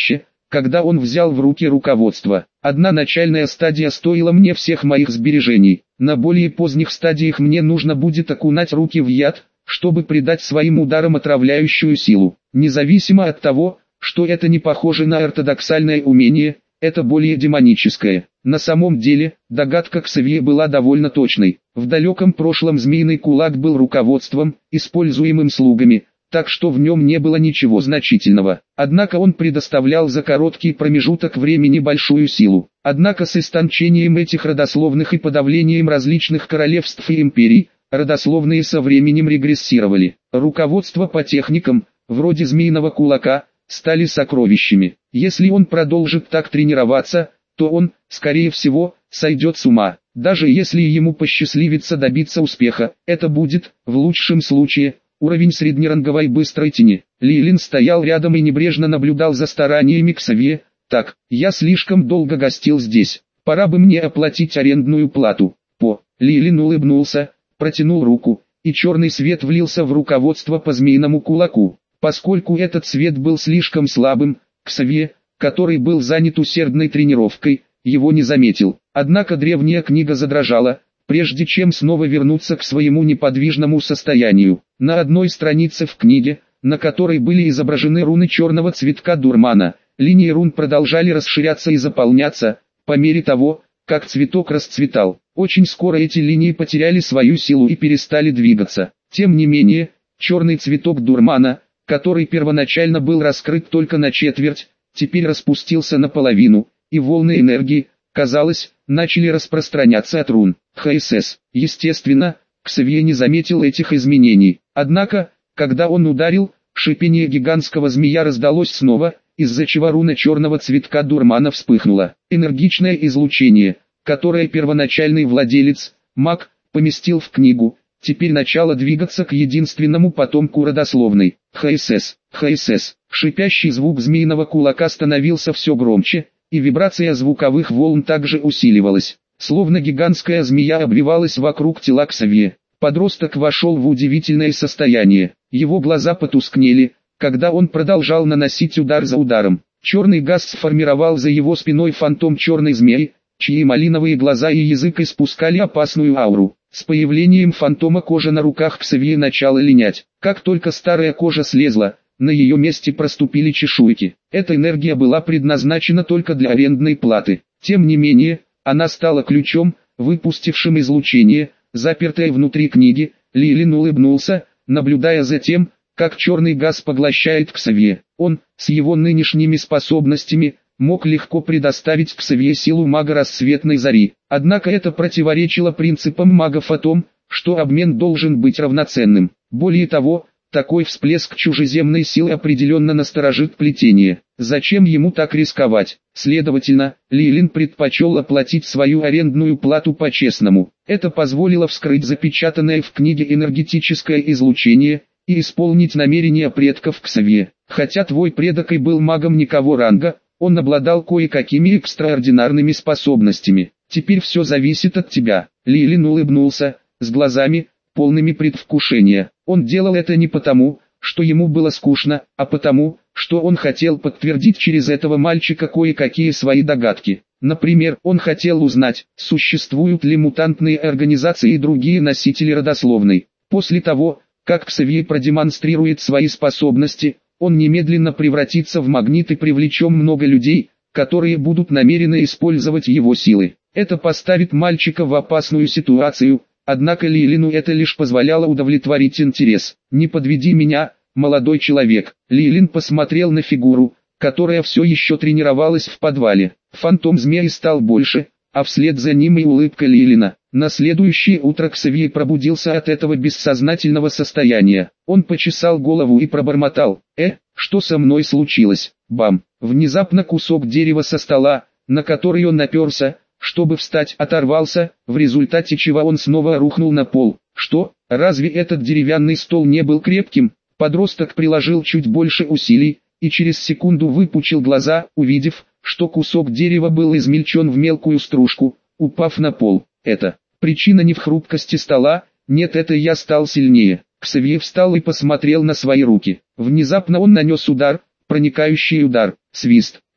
когда он взял в руки руководство. Одна начальная стадия стоила мне всех моих сбережений. На более поздних стадиях мне нужно будет окунать руки в яд, чтобы придать своим ударам отравляющую силу. Независимо от того, что это не похоже на ортодоксальное умение, это более демоническое. На самом деле, догадка Ксавье была довольно точной. В далеком прошлом змеиный кулак был руководством, используемым слугами, так что в нем не было ничего значительного. Однако он предоставлял за короткий промежуток времени большую силу. Однако с истончением этих родословных и подавлением различных королевств и империй, родословные со временем регрессировали. Руководство по техникам, вроде змеиного кулака, стали сокровищами. Если он продолжит так тренироваться, то он, скорее всего, сойдет с ума. Даже если ему посчастливится добиться успеха, это будет, в лучшем случае, уровень среднеранговой быстрой тени. Лилин стоял рядом и небрежно наблюдал за стараниями Ксавье. Так, я слишком долго гостил здесь. Пора бы мне оплатить арендную плату. По. Лилин улыбнулся, протянул руку, и черный свет влился в руководство по змеиному кулаку. Поскольку этот свет был слишком слабым, Ксавье, который был занят усердной тренировкой, его не заметил. Однако древняя книга задрожала, прежде чем снова вернуться к своему неподвижному состоянию. На одной странице в книге, на которой были изображены руны черного цветка дурмана, линии рун продолжали расширяться и заполняться, по мере того, как цветок расцветал. Очень скоро эти линии потеряли свою силу и перестали двигаться. Тем не менее, черный цветок дурмана, который первоначально был раскрыт только на четверть, теперь распустился наполовину, и волны энергии, казалось, начали распространяться от рун. ХСС. Естественно, Ксавье не заметил этих изменений. Однако, когда он ударил, шипение гигантского змея раздалось снова, из-за чего руна черного цветка дурмана вспыхнула. Энергичное излучение, которое первоначальный владелец, маг, поместил в книгу, теперь начало двигаться к единственному потомку родословной. ХСС. ХСС. Шипящий звук змеиного кулака становился все громче, и вибрация звуковых волн также усиливалась. Словно гигантская змея обвивалась вокруг тела Ксавье. Подросток вошел в удивительное состояние. Его глаза потускнели, когда он продолжал наносить удар за ударом. Черный газ сформировал за его спиной фантом черной змеи, чьи малиновые глаза и язык испускали опасную ауру. С появлением фантома кожа на руках Ксавье начала линять. Как только старая кожа слезла, на ее месте проступили чешуйки. Эта энергия была предназначена только для арендной платы. Тем не менее, она стала ключом, выпустившим излучение, запертое внутри книги. Лилин улыбнулся, наблюдая за тем, как черный газ поглощает Ксавье. Он, с его нынешними способностями, мог легко предоставить Ксавье силу мага рассветной зари. Однако это противоречило принципам магов о том, что обмен должен быть равноценным. Более того, такой всплеск чужеземной силы определенно насторожит плетение. Зачем ему так рисковать? Следовательно, Лилин предпочел оплатить свою арендную плату по-честному. Это позволило вскрыть запечатанное в книге энергетическое излучение и исполнить намерения предков Ксавье. Хотя твой предок и был магом никого ранга, он обладал кое-какими экстраординарными способностями. Теперь все зависит от тебя. Лилин улыбнулся, с глазами, полными предвкушения. Он делал это не потому, что ему было скучно, а потому, что он хотел подтвердить через этого мальчика кое-какие свои догадки. Например, он хотел узнать, существуют ли мутантные организации и другие носители родословной. После того, как Ксавье продемонстрирует свои способности, он немедленно превратится в магнит и привлечем много людей, которые будут намерены использовать его силы. Это поставит мальчика в опасную ситуацию, однако Лилину это лишь позволяло удовлетворить интерес. «Не подведи меня, молодой человек». Лилин посмотрел на фигуру, которая все еще тренировалась в подвале. Фантом змеи стал больше, а вслед за ним и улыбка Лилина. На следующее утро Ксавье пробудился от этого бессознательного состояния. Он почесал голову и пробормотал: «Э, что со мной случилось?» Бам! Внезапно кусок дерева со стола, на который он наперся, чтобы встать, оторвался, в результате чего он снова рухнул на пол. Что? Разве этот деревянный стол не был крепким? Подросток приложил чуть больше усилий, и через секунду выпучил глаза, увидев, что кусок дерева был измельчен в мелкую стружку, упав на пол. Это причина не в хрупкости стола, нет, это я стал сильнее. Ксавье встал и посмотрел на свои руки. Внезапно он нанес удар, проникающий удар, свист.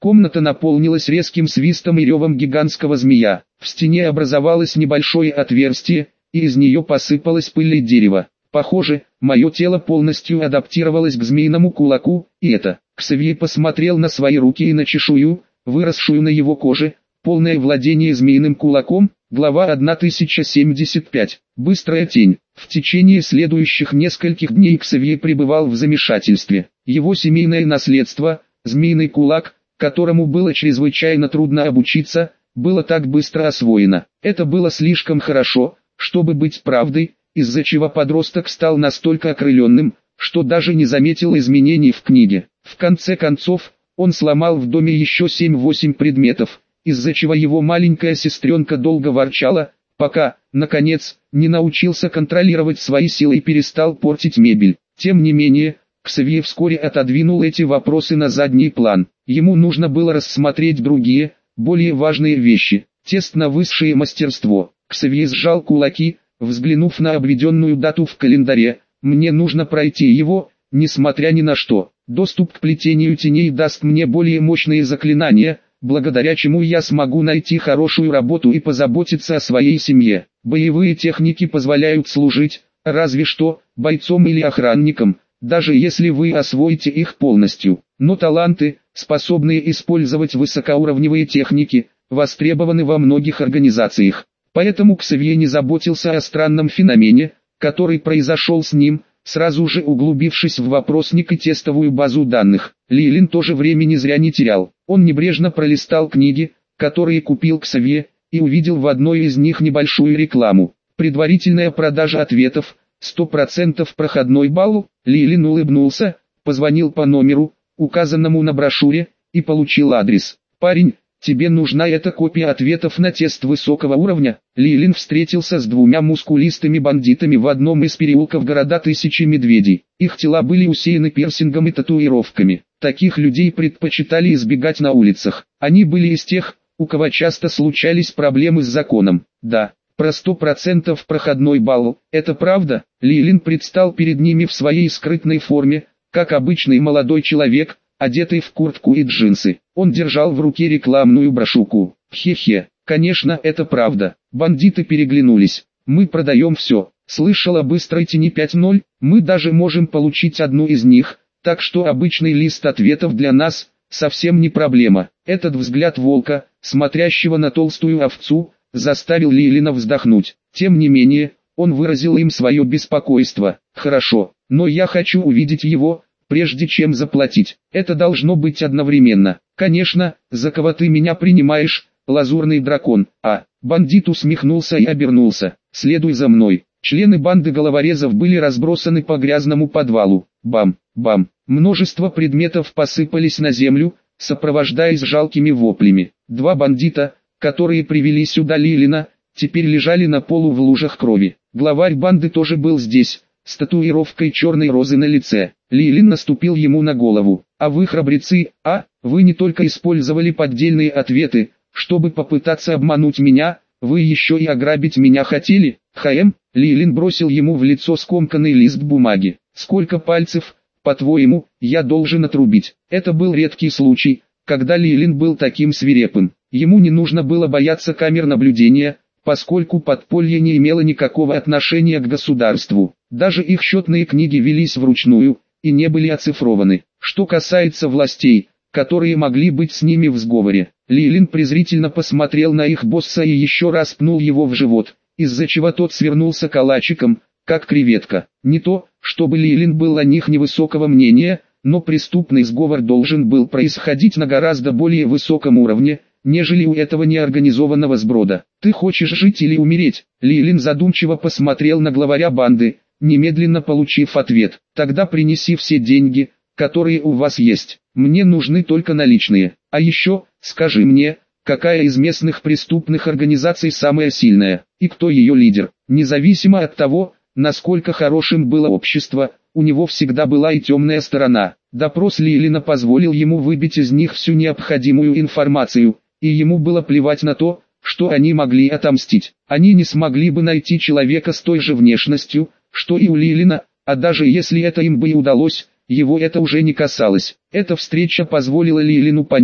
Комната наполнилась резким свистом и ревом гигантского змея. В стене образовалось небольшое отверстие, и из нее посыпалась пыль и дерево. Похоже, мое тело полностью адаптировалось к змеиному кулаку, и это. Ксавье посмотрел на свои руки и на чешую, выросшую на его коже. Полное владение змеиным кулаком. Глава тысяча семьдесят пять. Быстрая тень. В течение следующих нескольких дней Ксавье пребывал в замешательстве. Его семейное наследство, змеиный кулак, которому было чрезвычайно трудно обучиться, было так быстро освоено. Это было слишком хорошо, чтобы быть правдой, из-за чего подросток стал настолько окрыленным, что даже не заметил изменений в книге. В конце концов, он сломал в доме еще семь-восемь предметов, из-за чего его маленькая сестренка долго ворчала, пока, наконец, не научился контролировать свои силы и перестал портить мебель. Тем не менее, Ксавье вскоре отодвинул эти вопросы на задний план. Ему нужно было рассмотреть другие, более важные вещи. Тест на высшее мастерство. Ксавье сжал кулаки, взглянув на обведенную дату в календаре. Мне нужно пройти его, несмотря ни на что. Доступ к плетению теней даст мне более мощные заклинания, благодаря чему я смогу найти хорошую работу и позаботиться о своей семье. Боевые техники позволяют служить, разве что, бойцом или охранником, даже если вы освоите их полностью. Но таланты, способные использовать высокоуровневые техники, востребованы во многих организациях. Поэтому Ксавье не заботился о странном феномене, который произошел с ним, сразу же углубившись в вопросник и тестовую базу данных. Лилин тоже времени зря не терял. Он небрежно пролистал книги, которые купил Ксавье, и увидел в одной из них небольшую рекламу. Предварительная продажа ответов, сто процентов проходной балл. Лилин улыбнулся, позвонил по номеру, указанному на брошюре, и получил адрес. «Парень, тебе нужна эта копия ответов на тест высокого уровня?» Лилин встретился с двумя мускулистыми бандитами в одном из переулков города Тысячи Медведей. Их тела были усеяны пирсингом и татуировками. Таких людей предпочитали избегать на улицах. Они были из тех, у кого часто случались проблемы с законом. «Да, про сто процентов проходной балл, это правда?» Лилин предстал перед ними в своей скрытной форме, как обычный молодой человек, одетый в куртку и джинсы. Он держал в руке рекламную брошюрку. «Хе-хе, конечно, это правда». Бандиты переглянулись. «Мы продаем все. Слышал о быстрой тени пять ноль, мы даже можем получить одну из них, так что обычный лист ответов для нас совсем не проблема». Этот взгляд волка, смотрящего на толстую овцу, заставил Лилина вздохнуть. Тем не менее, он выразил им свое беспокойство. «Хорошо, но я хочу увидеть его, прежде чем заплатить. Это должно быть одновременно». «Конечно, за кого ты меня принимаешь, лазурный дракон?» А, бандит усмехнулся и обернулся. «Следуй за мной». Члены банды головорезов были разбросаны по грязному подвалу. Бам, бам. Множество предметов посыпались на землю, сопровождаясь жалкими воплями. Два бандита, которые привели сюда Лилина, теперь лежали на полу в лужах крови. Главарь банды тоже был здесь, с татуировкой черной розы на лице. Лилин наступил ему на голову. «А вы храбрецы, а? Вы не только использовали поддельные ответы, чтобы попытаться обмануть меня, вы еще и ограбить меня хотели?» «Хаэм?» Лилин бросил ему в лицо скомканный лист бумаги. «Сколько пальцев, по-твоему, я должен отрубить?» Это был редкий случай, когда Лилин был таким свирепым. Ему не нужно было бояться камер наблюдения, поскольку подполье не имело никакого отношения к государству. Даже их счетные книги велись вручную, и не были оцифрованы. Что касается властей, которые могли быть с ними в сговоре, Лилин презрительно посмотрел на их босса и еще раз пнул его в живот, из-за чего тот свернулся калачиком, как креветка. Не то, чтобы Лилин был о них невысокого мнения, но преступный сговор должен был происходить на гораздо более высоком уровне, нежели у этого неорганизованного сброда. «Ты хочешь жить или умереть?» Лилин задумчиво посмотрел на главаря банды, немедленно получив ответ. «Тогда принеси все деньги, которые у вас есть. Мне нужны только наличные. А еще, скажи мне, какая из местных преступных организаций самая сильная, и кто ее лидер?» Независимо от того, насколько хорошим было общество, у него всегда была и темная сторона. Допрос Лилина позволил ему выбить из них всю необходимую информацию, и ему было плевать на то, что они могли отомстить. Они не смогли бы найти человека с той же внешностью, что и у Лилина, а даже если это им бы и удалось, его это уже не касалось. Эта встреча позволила Лилину понять,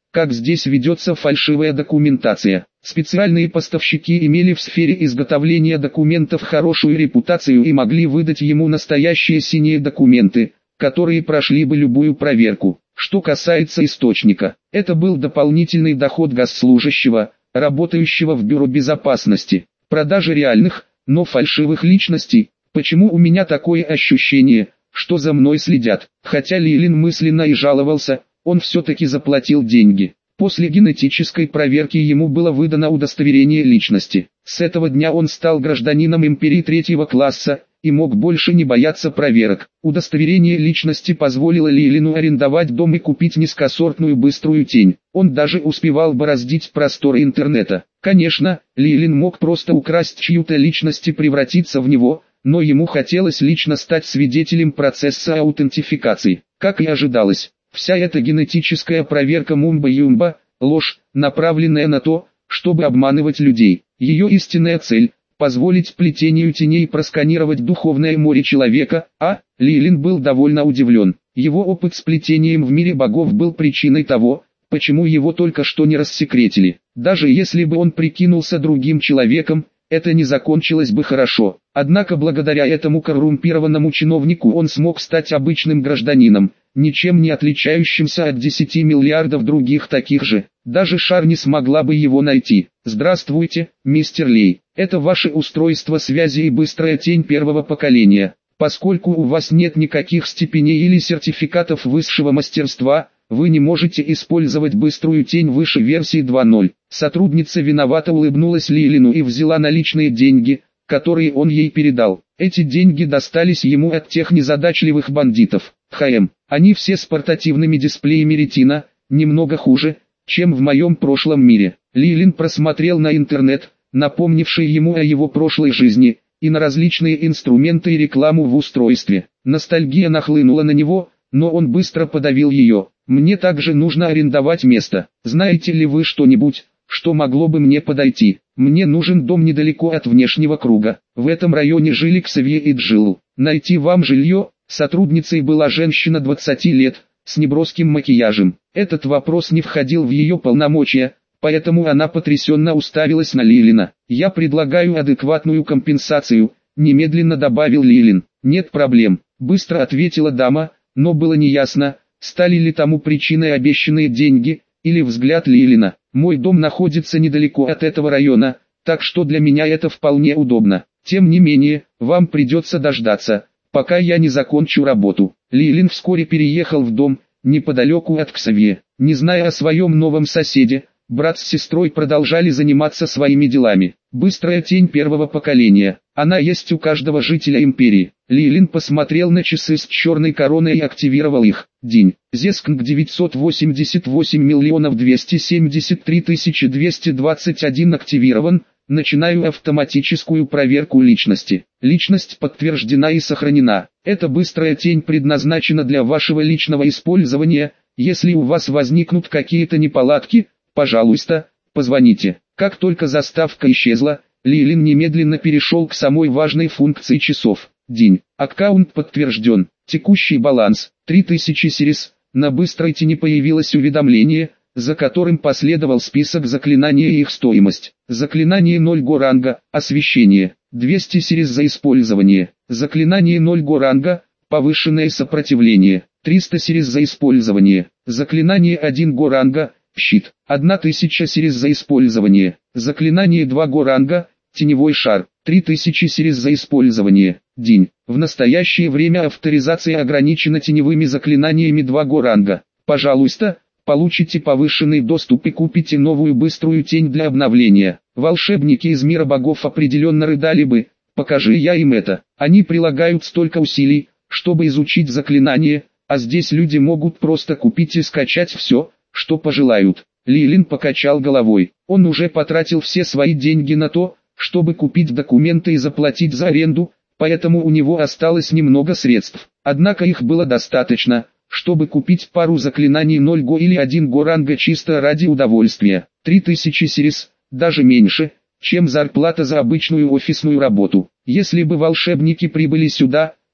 как здесь ведется фальшивая документация. Специальные поставщики имели в сфере изготовления документов хорошую репутацию и могли выдать ему настоящие синие документы, которые прошли бы любую проверку. Что касается источника, это был дополнительный доход госслужащего, работающего в бюро безопасности. Продажа реальных, но фальшивых личностей. Почему у меня такое ощущение, что за мной следят? Хотя Лилин мысленно и жаловался, он все-таки заплатил деньги. После генетической проверки ему было выдано удостоверение личности. С этого дня он стал гражданином империи третьего класса и мог больше не бояться проверок. Удостоверение личности позволило Лилину арендовать дом и купить низкосортную быструю тень. Он даже успевал бороздить просторы интернета. Конечно, Лилин мог просто украсть чью-то личность и превратиться в него, но ему хотелось лично стать свидетелем процесса аутентификации. Как и ожидалось, вся эта генетическая проверка мумба-юмба – ложь, направленная на то, чтобы обманывать людей. Ее истинная цель – позволить плетению теней просканировать духовное море человека, а Лилин был довольно удивлен. Его опыт с плетением в мире богов был причиной того, почему его только что не рассекретили. Даже если бы он прикинулся другим человеком, это не закончилось бы хорошо. Однако благодаря этому коррумпированному чиновнику он смог стать обычным гражданином, ничем не отличающимся от десяти миллиардов других таких же. Даже Шар не смогла бы его найти. Здравствуйте, мистер Лей. Это ваше устройство связи и быстрая тень первого поколения. Поскольку у вас нет никаких степеней или сертификатов высшего мастерства, вы не можете использовать быструю тень выше версии два ноль. Сотрудница виновато улыбнулась Лилину и взяла наличные деньги, которые он ей передал. Эти деньги достались ему от тех незадачливых бандитов. ХМ. Они все с портативными дисплеями ретина, немного хуже, чем в моем прошлом мире. Лилин просмотрел на интернет, напомнивший ему о его прошлой жизни, и на различные инструменты и рекламу в устройстве. Ностальгия нахлынула на него, но он быстро подавил ее. Мне также нужно арендовать место. Знаете ли вы что-нибудь, что могло бы мне подойти? Мне нужен дом недалеко от внешнего круга. В этом районе жили Ксавье и Джилл. Найти вам жилье? Сотрудницей была женщина двадцати лет, с неброским макияжем. Этот вопрос не входил в ее полномочия, поэтому она потрясенно уставилась на Лилина. «Я предлагаю адекватную компенсацию», — немедленно добавил Лилин. «Нет проблем», — быстро ответила дама, но было неясно, стали ли тому причиной обещанные деньги, или взгляд Лилина. «Мой дом находится недалеко от этого района, так что для меня это вполне удобно. Тем не менее, вам придется дождаться, пока я не закончу работу». Лилин вскоре переехал в дом, неподалеку от Ксавье. Не зная о своем новом соседе, брат с сестрой продолжали заниматься своими делами. Быстрая тень первого поколения. Она есть у каждого жителя империи. Лилин посмотрел на часы с черной короной и активировал их. День. Зескнг девятьсот восемьдесят восемь миллионов двести семьдесят три тысячи двести двадцать один активирован. Начинаю автоматическую проверку личности. Личность подтверждена и сохранена. Эта быстрая тень предназначена для вашего личного использования. Если у вас возникнут какие-то неполадки, пожалуйста, позвоните. Как только заставка исчезла, Лилин немедленно перешел к самой важной функции часов. День. Аккаунт подтвержден. Текущий баланс три тысячи сирис. На быстрой тени появилось уведомление, за которым последовал список заклинаний и их стоимость. Заклинание ноль го ранга, освещение, двести сирис за использование. Заклинание ноль го ранга, повышенное сопротивление, триста сирис за использование. Заклинание один го ранга, щит, тысяча сирис за использование. Заклинание два го ранга, теневой шар, три тысячи сирис за использование. День. В настоящее время авторизация ограничена теневыми заклинаниями два го ранга. Пожалуйста, получите повышенный доступ и купите новую быструю тень для обновления. Волшебники из мира богов определенно рыдали бы, покажи я им это. Они прилагают столько усилий, чтобы изучить заклинание, а здесь люди могут просто купить и скачать все, что пожелают. Лилин покачал головой. Он уже потратил все свои деньги на то, чтобы купить документы и заплатить за аренду, поэтому у него осталось немного средств. Однако их было достаточно, чтобы купить пару заклинаний ноль го или один го ранга чисто ради удовольствия. три тысячи сирис, даже меньше, чем зарплата за обычную офисную работу. Если бы волшебники прибыли сюда,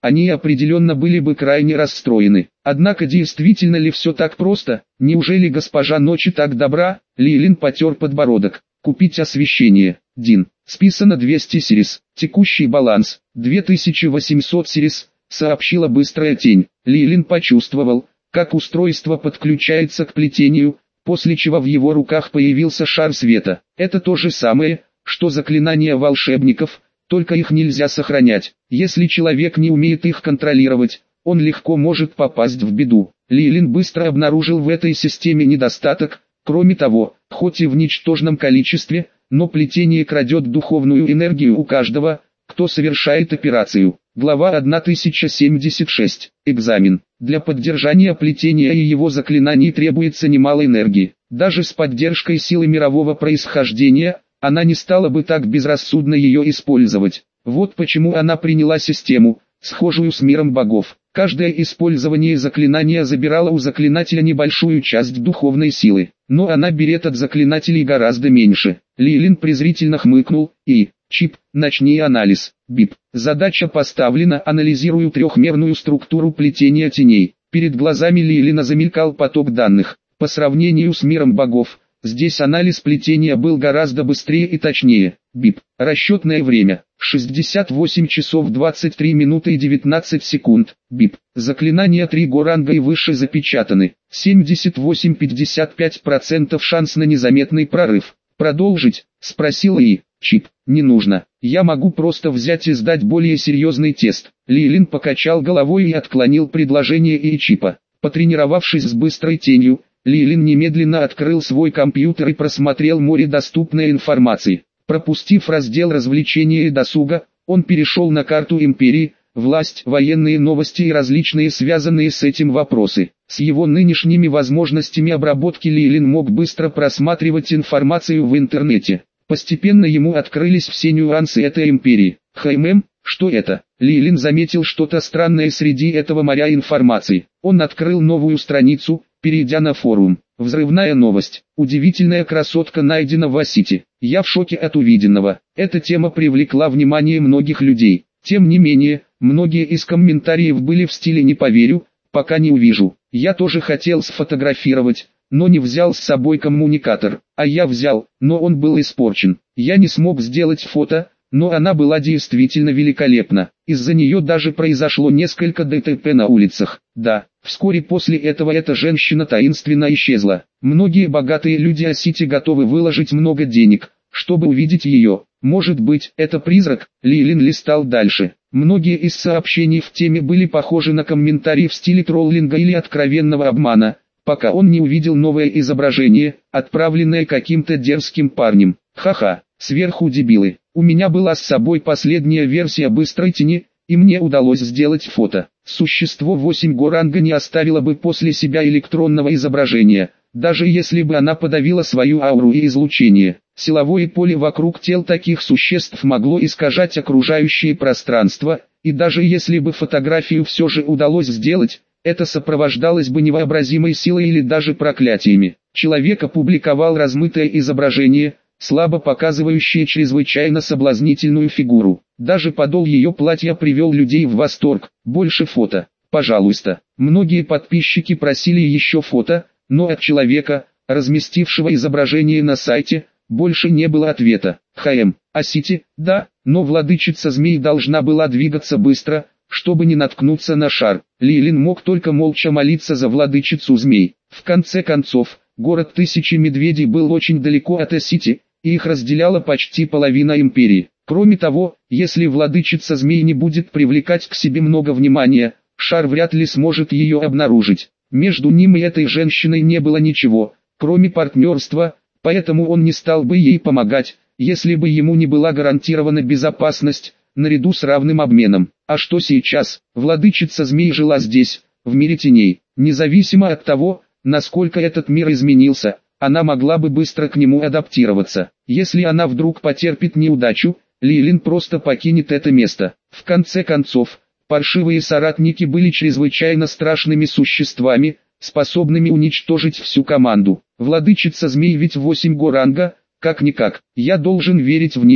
они определенно были бы крайне расстроены. Однако действительно ли все так просто? Неужели госпожа Ночи так добра? Лилин потер подбородок. Купить освещение. Дин. Списано двести сирис. Текущий баланс. две тысячи восемьсот сирис, сообщила быстрая тень. Лилин почувствовал, как устройство подключается к плетению, после чего в его руках появился шар света. Это то же самое, что заклинания волшебников, только их нельзя сохранять. Если человек не умеет их контролировать, он легко может попасть в беду. Лилин быстро обнаружил в этой системе недостаток. Кроме того, хоть и в ничтожном количестве, но плетение крадет духовную энергию у каждого, кто совершает операцию. Глава тысяча семьдесят шесть. Экзамен. Для поддержания плетения и его заклинаний требуется немало энергии. Даже с поддержкой силы мирового происхождения, она не стала бы так безрассудно ее использовать. Вот почему она приняла систему, схожую с миром богов. Каждое использование заклинания забирало у заклинателя небольшую часть духовной силы, но она берет от заклинателей гораздо меньше. Лилин презрительно хмыкнул, и, чип, начни анализ. Бип. Задача поставлена, анализирую трехмерную структуру плетения теней. Перед глазами Лилина замелькал поток данных. По сравнению с миром богов, здесь анализ плетения был гораздо быстрее и точнее. Бип. Расчетное время. шестьдесят восемь часов двадцать три минуты и девятнадцать секунд. Бип. Заклинания три го ранга и выше запечатаны. семьдесят восемь — пятьдесят пять процентов шанс на незаметный прорыв. Продолжить? Спросила И. Чип. Не нужно. Я могу просто взять и сдать более серьезный тест. Лилин покачал головой и отклонил предложение И. Чипа. Потренировавшись с быстрой тенью, Лилин немедленно открыл свой компьютер и просмотрел море доступной информации. Пропустив раздел развлечения и досуга, он перешел на карту империи, власть, военные новости и различные связанные с этим вопросы. С его нынешними возможностями обработки Лилин мог быстро просматривать информацию в интернете. Постепенно ему открылись все нюансы этой империи. Хм, что это? Лилин заметил что-то странное среди этого моря информации. Он открыл новую страницу, перейдя на форум. Взрывная новость. Удивительная красотка найдена в Осите. Я в шоке от увиденного. Эта тема привлекла внимание многих людей. Тем не менее, многие из комментариев были в стиле «не поверю, пока не увижу». Я тоже хотел сфотографировать, но не взял с собой коммуникатор. А я взял, но он был испорчен. Я не смог сделать фото, но она была действительно великолепна. Из-за нее даже произошло несколько ДТП на улицах. Да, вскоре после этого эта женщина таинственно исчезла. Многие богатые люди Осити готовы выложить много денег, чтобы увидеть ее. Может быть, это призрак? Лилин листал дальше. Многие из сообщений в теме были похожи на комментарии в стиле троллинга или откровенного обмана, пока он не увидел новое изображение, отправленное каким-то дерзким парнем. Ха-ха, сверху дебилы. У меня была с собой последняя версия быстрой тени, и мне удалось сделать фото. Существо восемь го ранга не оставило бы после себя электронного изображения, даже если бы она подавила свою ауру и излучение. Силовое поле вокруг тел таких существ могло искажать окружающее пространство, и даже если бы фотографию все же удалось сделать, это сопровождалось бы невообразимой силой или даже проклятиями. Человек опубликовал размытое изображение, слабо показывающее чрезвычайно соблазнительную фигуру. Даже подол ее платья привел людей в восторг. Больше фото, пожалуйста. Многие подписчики просили еще фото, но от человека, разместившего изображение на сайте, больше не было ответа. Хм, Осити, да, но владычица змей должна была двигаться быстро, чтобы не наткнуться на шар. Лилин мог только молча молиться за владычицу змей. В конце концов, город Тысячи Медведей был очень далеко от Осити, и их разделяла почти половина империи. Кроме того, если владычица змей не будет привлекать к себе много внимания, шар вряд ли сможет ее обнаружить. Между ним и этой женщиной не было ничего, кроме партнерства, поэтому он не стал бы ей помогать, если бы ему не была гарантирована безопасность, наряду с равным обменом. А что сейчас? Владычица змей жила здесь, в мире теней. Независимо от того, насколько этот мир изменился, она могла бы быстро к нему адаптироваться. Если она вдруг потерпит неудачу, Лилин просто покинет это место. В конце концов, паршивые соратники были чрезвычайно страшными существами, способными уничтожить всю команду. Владычица змей ведь восемь го ранга, как-никак. Я должен верить в нее.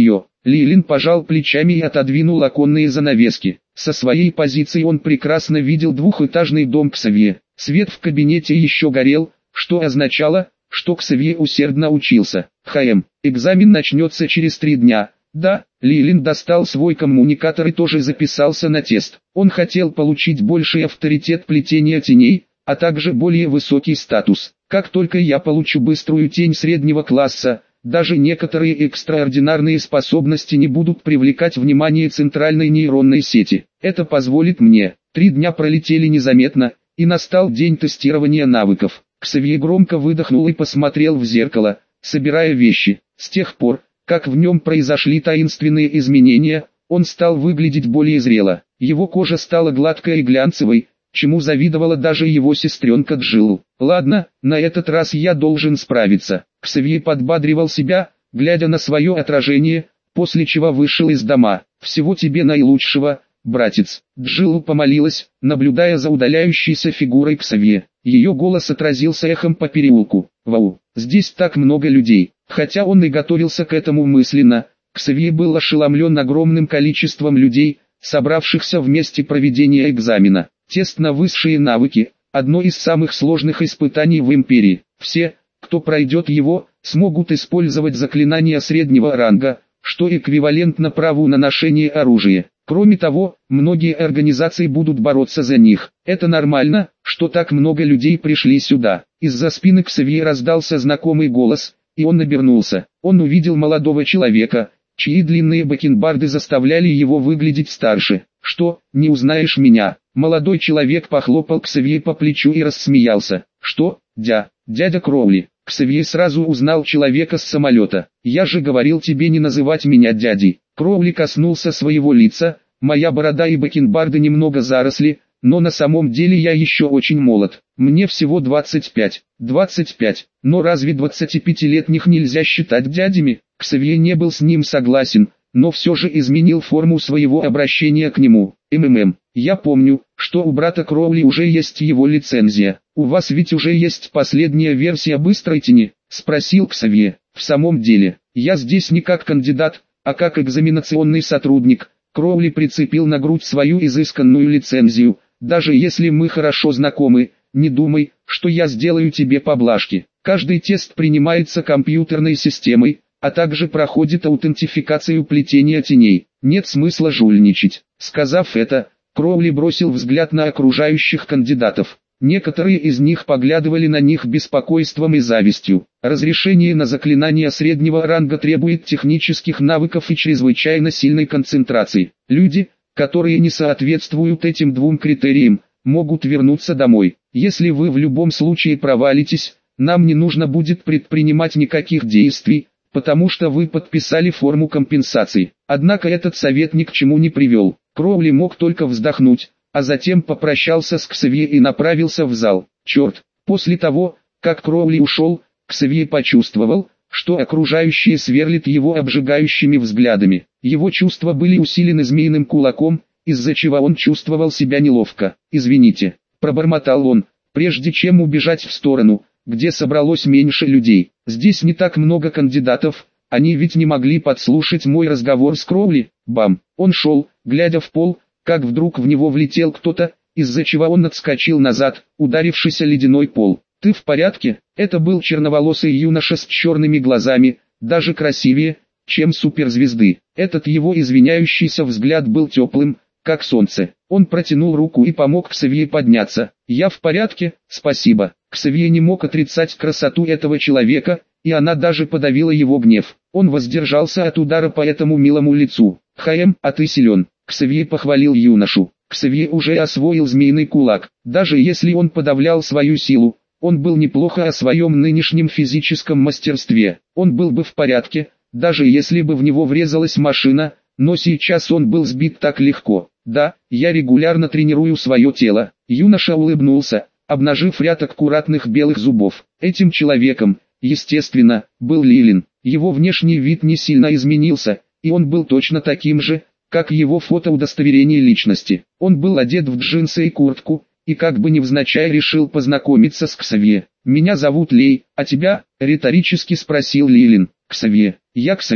Лилин пожал плечами и отодвинул оконные занавески. Со своей позиции он прекрасно видел двухэтажный дом Ксавье. Свет в кабинете еще горел, что означало, что Ксавье усердно учился. «ХМ, экзамен начнется через три дня». Да, Лилин достал свой коммуникатор и тоже записался на тест. Он хотел получить больший авторитет плетения теней, а также более высокий статус. Как только я получу быструю тень среднего класса, даже некоторые экстраординарные способности не будут привлекать внимание центральной нейронной сети. Это позволит мне. Три дня пролетели незаметно, и настал день тестирования навыков. Ксавье громко выдохнул и посмотрел в зеркало, собирая вещи. С тех пор, как в нем произошли таинственные изменения, он стал выглядеть более зрело. Его кожа стала гладкой и глянцевой, чему завидовала даже его сестренка Джилл. «Ладно, на этот раз я должен справиться». Ксавье подбадривал себя, глядя на свое отражение, после чего вышел из дома. «Всего тебе наилучшего, братец». Джилл помолилась, наблюдая за удаляющейся фигурой Ксавье. Ее голос отразился эхом по переулку. «Вау, здесь так много людей». Хотя он и готовился к этому мысленно, Ксавье был ошеломлен огромным количеством людей, собравшихся в месте проведения экзамена. Тест на высшие навыки – одно из самых сложных испытаний в Империи. Все, кто пройдет его, смогут использовать заклинания среднего ранга, что эквивалентно праву на ношение оружия. Кроме того, многие организации будут бороться за них. Это нормально, что так много людей пришли сюда. Из-за спины Ксавье раздался знакомый голос, и он обернулся. Он увидел молодого человека, чьи длинные бакенбарды заставляли его выглядеть старше. «Что, не узнаешь меня?» Молодой человек похлопал Ксавье по плечу и рассмеялся. «Что, дя, дядя Кроули?» Ксавье сразу узнал человека с самолета. «Я же говорил тебе не называть меня дядей». Кроули коснулся своего лица. «Моя борода и бакенбарды немного заросли, но на самом деле я еще очень молод. Мне всего двадцать пять. двадцать пять. Но разве двадцатипятилетних нельзя считать дядями?» Ксавье не был с ним согласен, но все же изменил форму своего обращения к нему. «МММ, я помню, что у брата Кроули уже есть его лицензия. У вас ведь уже есть последняя версия быстрой тени?» – спросил Ксавье. «В самом деле, я здесь не как кандидат, а как экзаменационный сотрудник». Кроули прицепил на грудь свою изысканную лицензию. «Даже если мы хорошо знакомы, не думай, что я сделаю тебе поблажки. Каждый тест принимается компьютерной системой, а также проходит аутентификацию плетения теней. Нет смысла жульничать». Сказав это, Кроули бросил взгляд на окружающих кандидатов. Некоторые из них поглядывали на них беспокойством и завистью. Разрешение на заклинание среднего ранга требует технических навыков и чрезвычайно сильной концентрации. Люди, которые не соответствуют этим двум критериям, могут вернуться домой. Если вы в любом случае провалитесь, нам не нужно будет предпринимать никаких действий, потому что вы подписали форму компенсации. Однако этот совет ни к чему не привел. Кроули мог только вздохнуть, а затем попрощался с Ксавье и направился в зал. Черт, после того, как Кроули ушел, Ксавье почувствовал, что окружающие сверлят его обжигающими взглядами. Его чувства были усилены змеиным кулаком, из-за чего он чувствовал себя неловко. «Извините», – пробормотал он, прежде чем убежать в сторону, где собралось меньше людей. «Здесь не так много кандидатов, они ведь не могли подслушать мой разговор с Кроули». Бам! Он шел, глядя в пол, как вдруг в него влетел кто-то, из-за чего он отскочил назад, ударившись о ледяной пол. «Ты в порядке?» Это был черноволосый юноша с черными глазами, даже красивее, чем суперзвезды. Этот его извиняющийся взгляд был теплым, как солнце. Он протянул руку и помог Ксавье подняться. «Я в порядке, спасибо». Ксавье не мог отрицать красоту этого человека, и она даже подавила его гнев. Он воздержался от удара по этому милому лицу. «ХМ, а ты силен». Ксавье похвалил юношу. Ксавье уже освоил змеиный кулак. Даже если он подавлял свою силу, он был неплохо о своем нынешнем физическом мастерстве. Он был бы в порядке, даже если бы в него врезалась машина, но сейчас он был сбит так легко. «Да, я регулярно тренирую свое тело». Юноша улыбнулся, обнажив ряд аккуратных белых зубов. Этим человеком, естественно, был Лилин. Его внешний вид не сильно изменился, и он был точно таким же, как его фотоудостоверение личности. Он был одет в джинсы и куртку, и как бы невзначай решил познакомиться с Ксавье. «Меня зовут Лей, а тебя?» – риторически спросил Лилин. «Ксавье, я Ксавье», –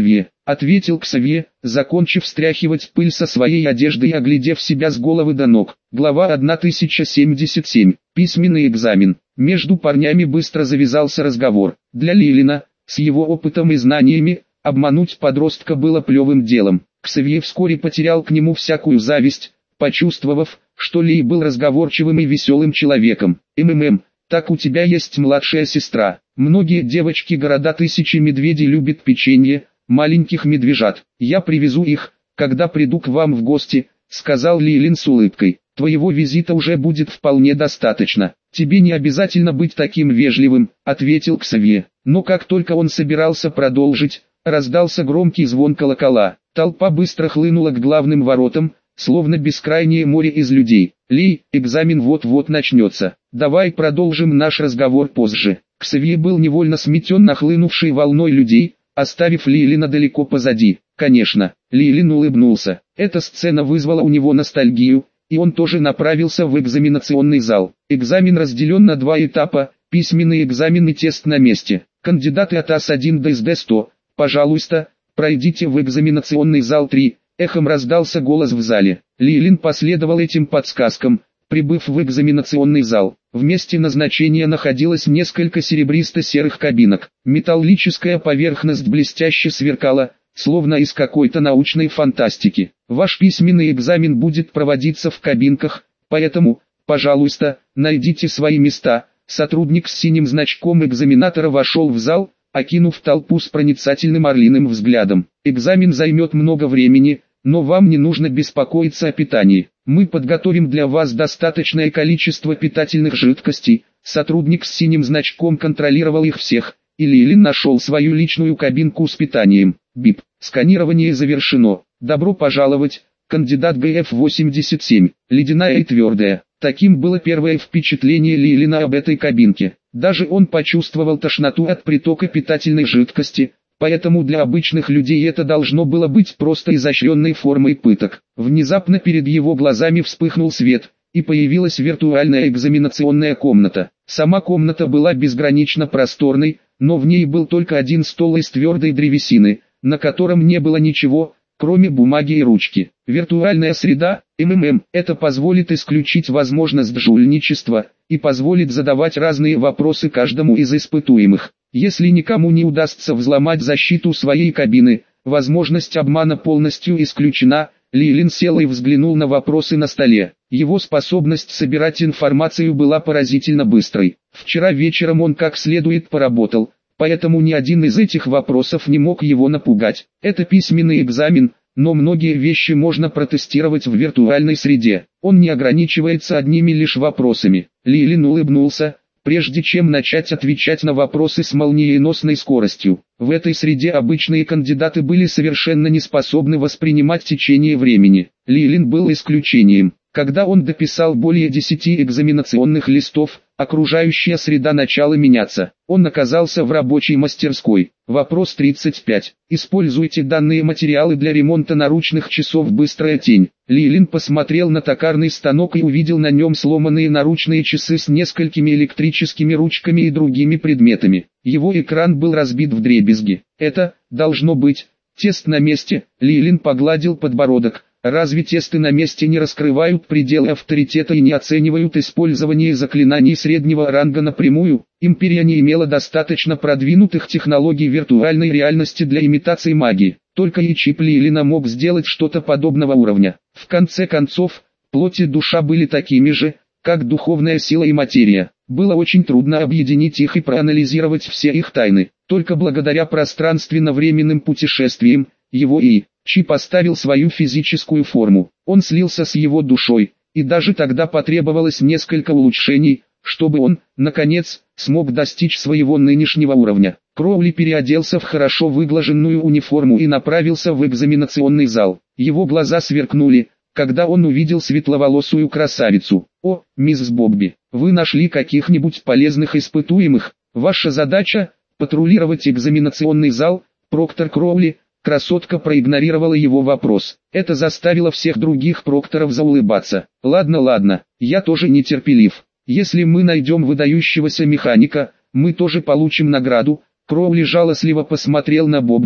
ответил Ксавье, закончив стряхивать пыль со своей одежды и оглядев себя с головы до ног. Глава тысяча семьдесят семь. Письменный экзамен. Между парнями быстро завязался разговор. Для Лилина, с его опытом и знаниями, обмануть подростка было плевым делом. Ксавье вскоре потерял к нему всякую зависть, почувствовав, что Ли был разговорчивым и веселым человеком. «МММ, так у тебя есть младшая сестра. Многие девочки города Тысячи Медведей любят печенье, маленьких медвежат. Я привезу их, когда приду к вам в гости», — сказал Лилин с улыбкой. «Твоего визита уже будет вполне достаточно. Тебе не обязательно быть таким вежливым», — ответил Ксавье. Но как только он собирался продолжить, раздался громкий звон колокола. Толпа быстро хлынула к главным воротам, словно бескрайнее море из людей. «Ли, экзамен вот-вот начнется. Давай продолжим наш разговор позже». Ксавье был невольно сметен нахлынувшей волной людей, оставив Лилина далеко позади. Конечно, Лилин улыбнулся. Эта сцена вызвала у него ностальгию, и он тоже направился в экзаменационный зал. Экзамен разделен на два этапа: письменный экзамен и тест на месте. Кандидаты от ас один до эс дэ сто, пожалуйста, пройдите в экзаменационный зал три, эхом раздался голос в зале. Лилин последовал этим подсказкам, прибыв в экзаменационный зал. В месте назначения находилось несколько серебристо-серых кабинок. Металлическая поверхность блестяще сверкала, словно из какой-то научной фантастики. Ваш письменный экзамен будет проводиться в кабинках, поэтому, пожалуйста, найдите свои места. Сотрудник с синим значком экзаменатора вошел в зал, окинув толпу с проницательным орлиным взглядом. Экзамен займет много времени, но вам не нужно беспокоиться о питании. Мы подготовим для вас достаточное количество питательных жидкостей. Сотрудник с синим значком контролировал их всех, и Лилин нашел свою личную кабинку с питанием. Бип. Сканирование завершено. Добро пожаловать, кандидат гэ эф восемьдесят семь. Ледяная и твердая. Таким было первое впечатление Лилина об этой кабинке. Даже он почувствовал тошноту от притока питательной жидкости, поэтому для обычных людей это должно было быть просто изощренной формой пыток. Внезапно перед его глазами вспыхнул свет, и появилась виртуальная экзаменационная комната. Сама комната была безгранично просторной, но в ней был только один стол из твердой древесины, на котором не было ничего, кроме бумаги и ручки. Виртуальная среда, МММ, это позволит исключить возможность жульничества, и позволит задавать разные вопросы каждому из испытуемых. Если никому не удастся взломать защиту своей кабины, возможность обмана полностью исключена. Лилин сел и взглянул на вопросы на столе. Его способность собирать информацию была поразительно быстрой. Вчера вечером он как следует поработал, поэтому ни один из этих вопросов не мог его напугать. Это письменный экзамен, но многие вещи можно протестировать в виртуальной среде. Он не ограничивается одними лишь вопросами. Лилин улыбнулся, прежде чем начать отвечать на вопросы с молниеносной скоростью. В этой среде обычные кандидаты были совершенно не способны воспринимать течение времени. Лилин был исключением. Когда он дописал более десяти экзаменационных листов, окружающая среда начала меняться. Он оказался в рабочей мастерской. Вопрос тридцать пять. Используйте данные материалы для ремонта наручных часов «Быстрая тень». Лилин посмотрел на токарный станок и увидел на нем сломанные наручные часы с несколькими электрическими ручками и другими предметами. Его экран был разбит вдребезги. Это, должно быть, тест на месте. Лилин погладил подбородок. Разве тесты на месте не раскрывают пределы авторитета и не оценивают использование заклинаний среднего ранга напрямую? Империя не имела достаточно продвинутых технологий виртуальной реальности для имитации магии. Только и чип Лилина мог сделать что-то подобного уровня. В конце концов, плоть и душа были такими же, как духовная сила и материя. Было очень трудно объединить их и проанализировать все их тайны. Только благодаря пространственно-временным путешествиям, его и чип оставил свою физическую форму. Он слился с его душой, и даже тогда потребовалось несколько улучшений, чтобы он, наконец, смог достичь своего нынешнего уровня. Кроули переоделся в хорошо выглаженную униформу и направился в экзаменационный зал. Его глаза сверкнули, когда он увидел светловолосую красавицу. «О, мисс Бобби, вы нашли каких-нибудь полезных испытуемых? Ваша задача – патрулировать экзаменационный зал, Проктор Кроули». Красотка проигнорировала его вопрос. Это заставило всех других прокторов заулыбаться. «Ладно, ладно, я тоже нетерпелив. Если мы найдем выдающегося механика, мы тоже получим награду». Кроули жалостливо посмотрел на Бобби,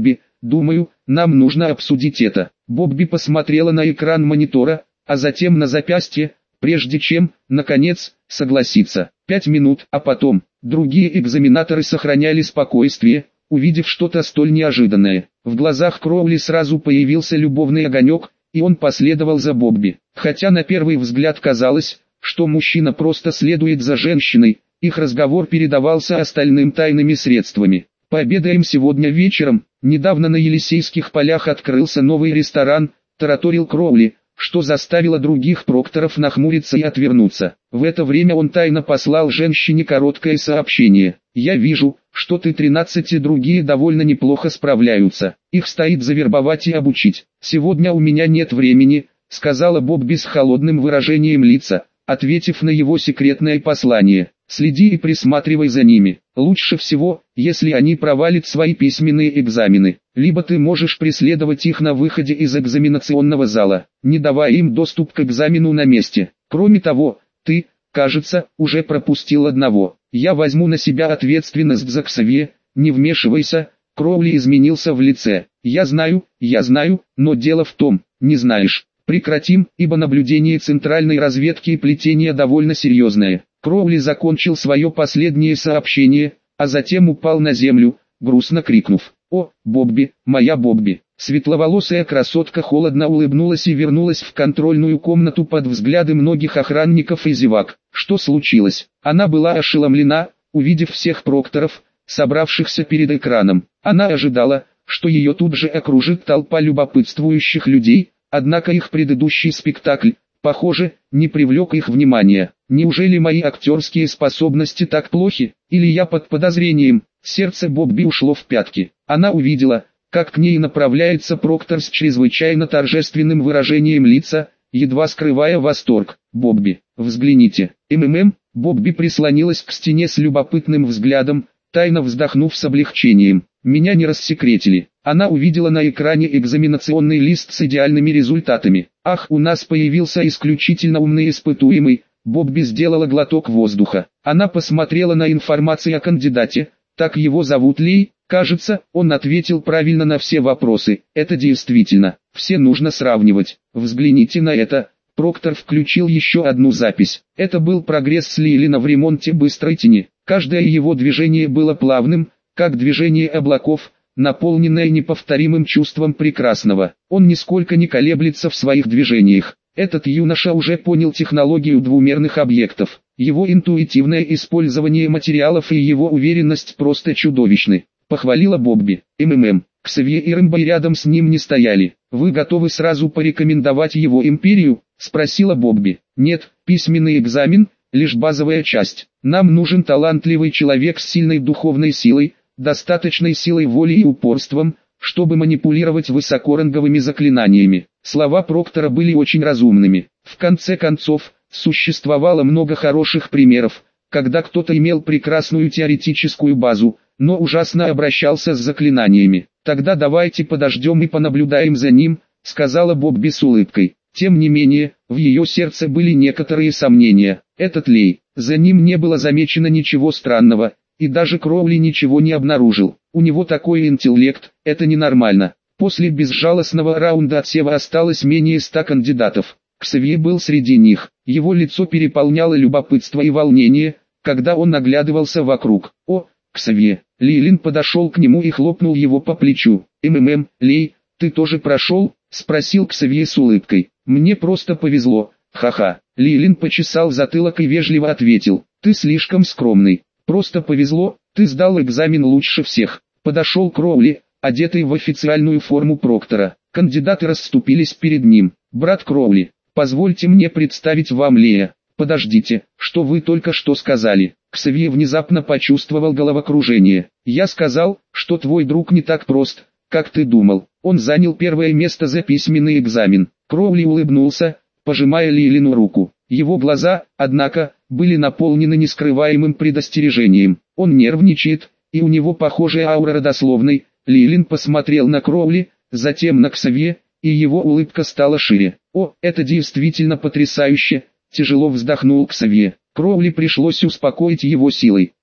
думаю, нам нужно обсудить это. Бобби посмотрела на экран монитора, а затем на запястье, прежде чем, наконец, согласиться. Пять минут, а потом, другие экзаменаторы сохраняли спокойствие, увидев что-то столь неожиданное. В глазах Кроули сразу появился любовный огонек, и он последовал за Бобби. Хотя на первый взгляд казалось, что мужчина просто следует за женщиной, их разговор передавался остальным тайными средствами. «Пообедаем сегодня вечером, недавно на Елисейских полях открылся новый ресторан», – тараторил Кроули, что заставило других прокторов нахмуриться и отвернуться. В это время он тайно послал женщине короткое сообщение. «Я вижу, что ты тринадцать и другие довольно неплохо справляются. Их стоит завербовать и обучить. Сегодня у меня нет времени», — сказала Бобби с холодным выражением лица, ответив на его секретное послание. «Следи и присматривай за ними. Лучше всего, если они провалят свои письменные экзамены. Либо ты можешь преследовать их на выходе из экзаменационного зала, не давая им доступ к экзамену на месте. Кроме того, ты, кажется, уже пропустил одного. Я возьму на себя ответственность за Ксавье, не вмешивайся». Кроули изменился в лице. «Я знаю, я знаю, но дело в том, не знаешь. Прекратим, ибо наблюдение центральной разведки и плетение довольно серьезное». Кроули закончил свое последнее сообщение, а затем упал на землю, грустно крикнув: «О, Бобби, моя Бобби!». Светловолосая красотка холодно улыбнулась и вернулась в контрольную комнату под взгляды многих охранников и зевак. Что случилось? Она была ошеломлена, увидев всех прокторов, собравшихся перед экраном. Она ожидала, что ее тут же окружит толпа любопытствующих людей, однако их предыдущий спектакль, похоже, не привлек их внимания. Неужели мои актерские способности так плохи, или я под подозрением? Сердце Бобби ушло в пятки. Она увидела, как к ней направляется проктор с чрезвычайно торжественным выражением лица, едва скрывая восторг. «Бобби, взгляните». МММ, Бобби прислонилась к стене с любопытным взглядом, тайно вздохнув с облегчением. «Меня не рассекретили». Она увидела на экране экзаменационный лист с идеальными результатами. «Ах, у нас появился исключительно умный испытуемый». Бобби сделала глоток воздуха. Она посмотрела на информацию о кандидате. «Так его зовут Лей?» Кажется, он ответил правильно на все вопросы. Это действительно, все нужно сравнивать. Взгляните на это. Проктор включил еще одну запись. Это был прогресс Лейлина в ремонте быстрой тени. Каждое его движение было плавным, как движение облаков, наполненное неповторимым чувством прекрасного. Он нисколько не колеблется в своих движениях. Этот юноша уже понял технологию двумерных объектов. Его интуитивное использование материалов и его уверенность просто чудовищны. Похвалила Бобби. МММ. Ксавье и Рэмбо рядом с ним не стояли. «Вы готовы сразу порекомендовать его империю?» — спросила Бобби. «Нет, письменный экзамен — лишь базовая часть. Нам нужен талантливый человек с сильной духовной силой, достаточной силой воли и упорством, чтобы манипулировать высокоранговыми заклинаниями». Слова Проктора были очень разумными. В конце концов, существовало много хороших примеров, когда кто-то имел прекрасную теоретическую базу, но ужасно обращался с заклинаниями. «Тогда давайте подождем и понаблюдаем за ним», — сказала Бобби с улыбкой. Тем не менее, в ее сердце были некоторые сомнения. Этот Лей, за ним не было замечено ничего странного, и даже Кроули ничего не обнаружил. У него такой интеллект, это ненормально. После безжалостного раунда отсева осталось менее ста кандидатов. Ксавье был среди них. Его лицо переполняло любопытство и волнение, когда он оглядывался вокруг. «О, Ксавье!» Лейлин подошел к нему и хлопнул его по плечу. «МММ, Лей, ты тоже прошел?» — спросил Ксавье с улыбкой. «Мне просто повезло, ха-ха». Лейлин почесал затылок и вежливо ответил: «Ты слишком скромный. Просто повезло, ты сдал экзамен лучше всех». Подошел Кроули, одетый в официальную форму проктора. Кандидаты расступились перед ним. «Брат Кроули, позвольте мне представить вам Лея». «Подождите, что вы только что сказали?» Ксавье внезапно почувствовал головокружение. «Я сказал, что твой друг не так прост, как ты думал. Он занял первое место за письменный экзамен». Кроули улыбнулся, пожимая Лейлину руку. Его глаза, однако, были наполнены нескрываемым предостережением. Он нервничает, и у него похожая аура родословной. Лейлин посмотрел на Кроули, затем на Ксавье, и его улыбка стала шире. «О, это действительно потрясающе!» Тяжело вздохнул Ксавье. Кроули пришлось успокоить его силой.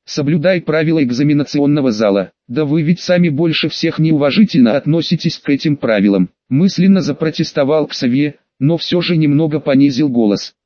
Соблюдай правила экзаменационного зала. Да вы ведь сами больше всех неуважительно относитесь к этим правилам. Мысленно запротестовал Ксавье, но все же немного понизил голос.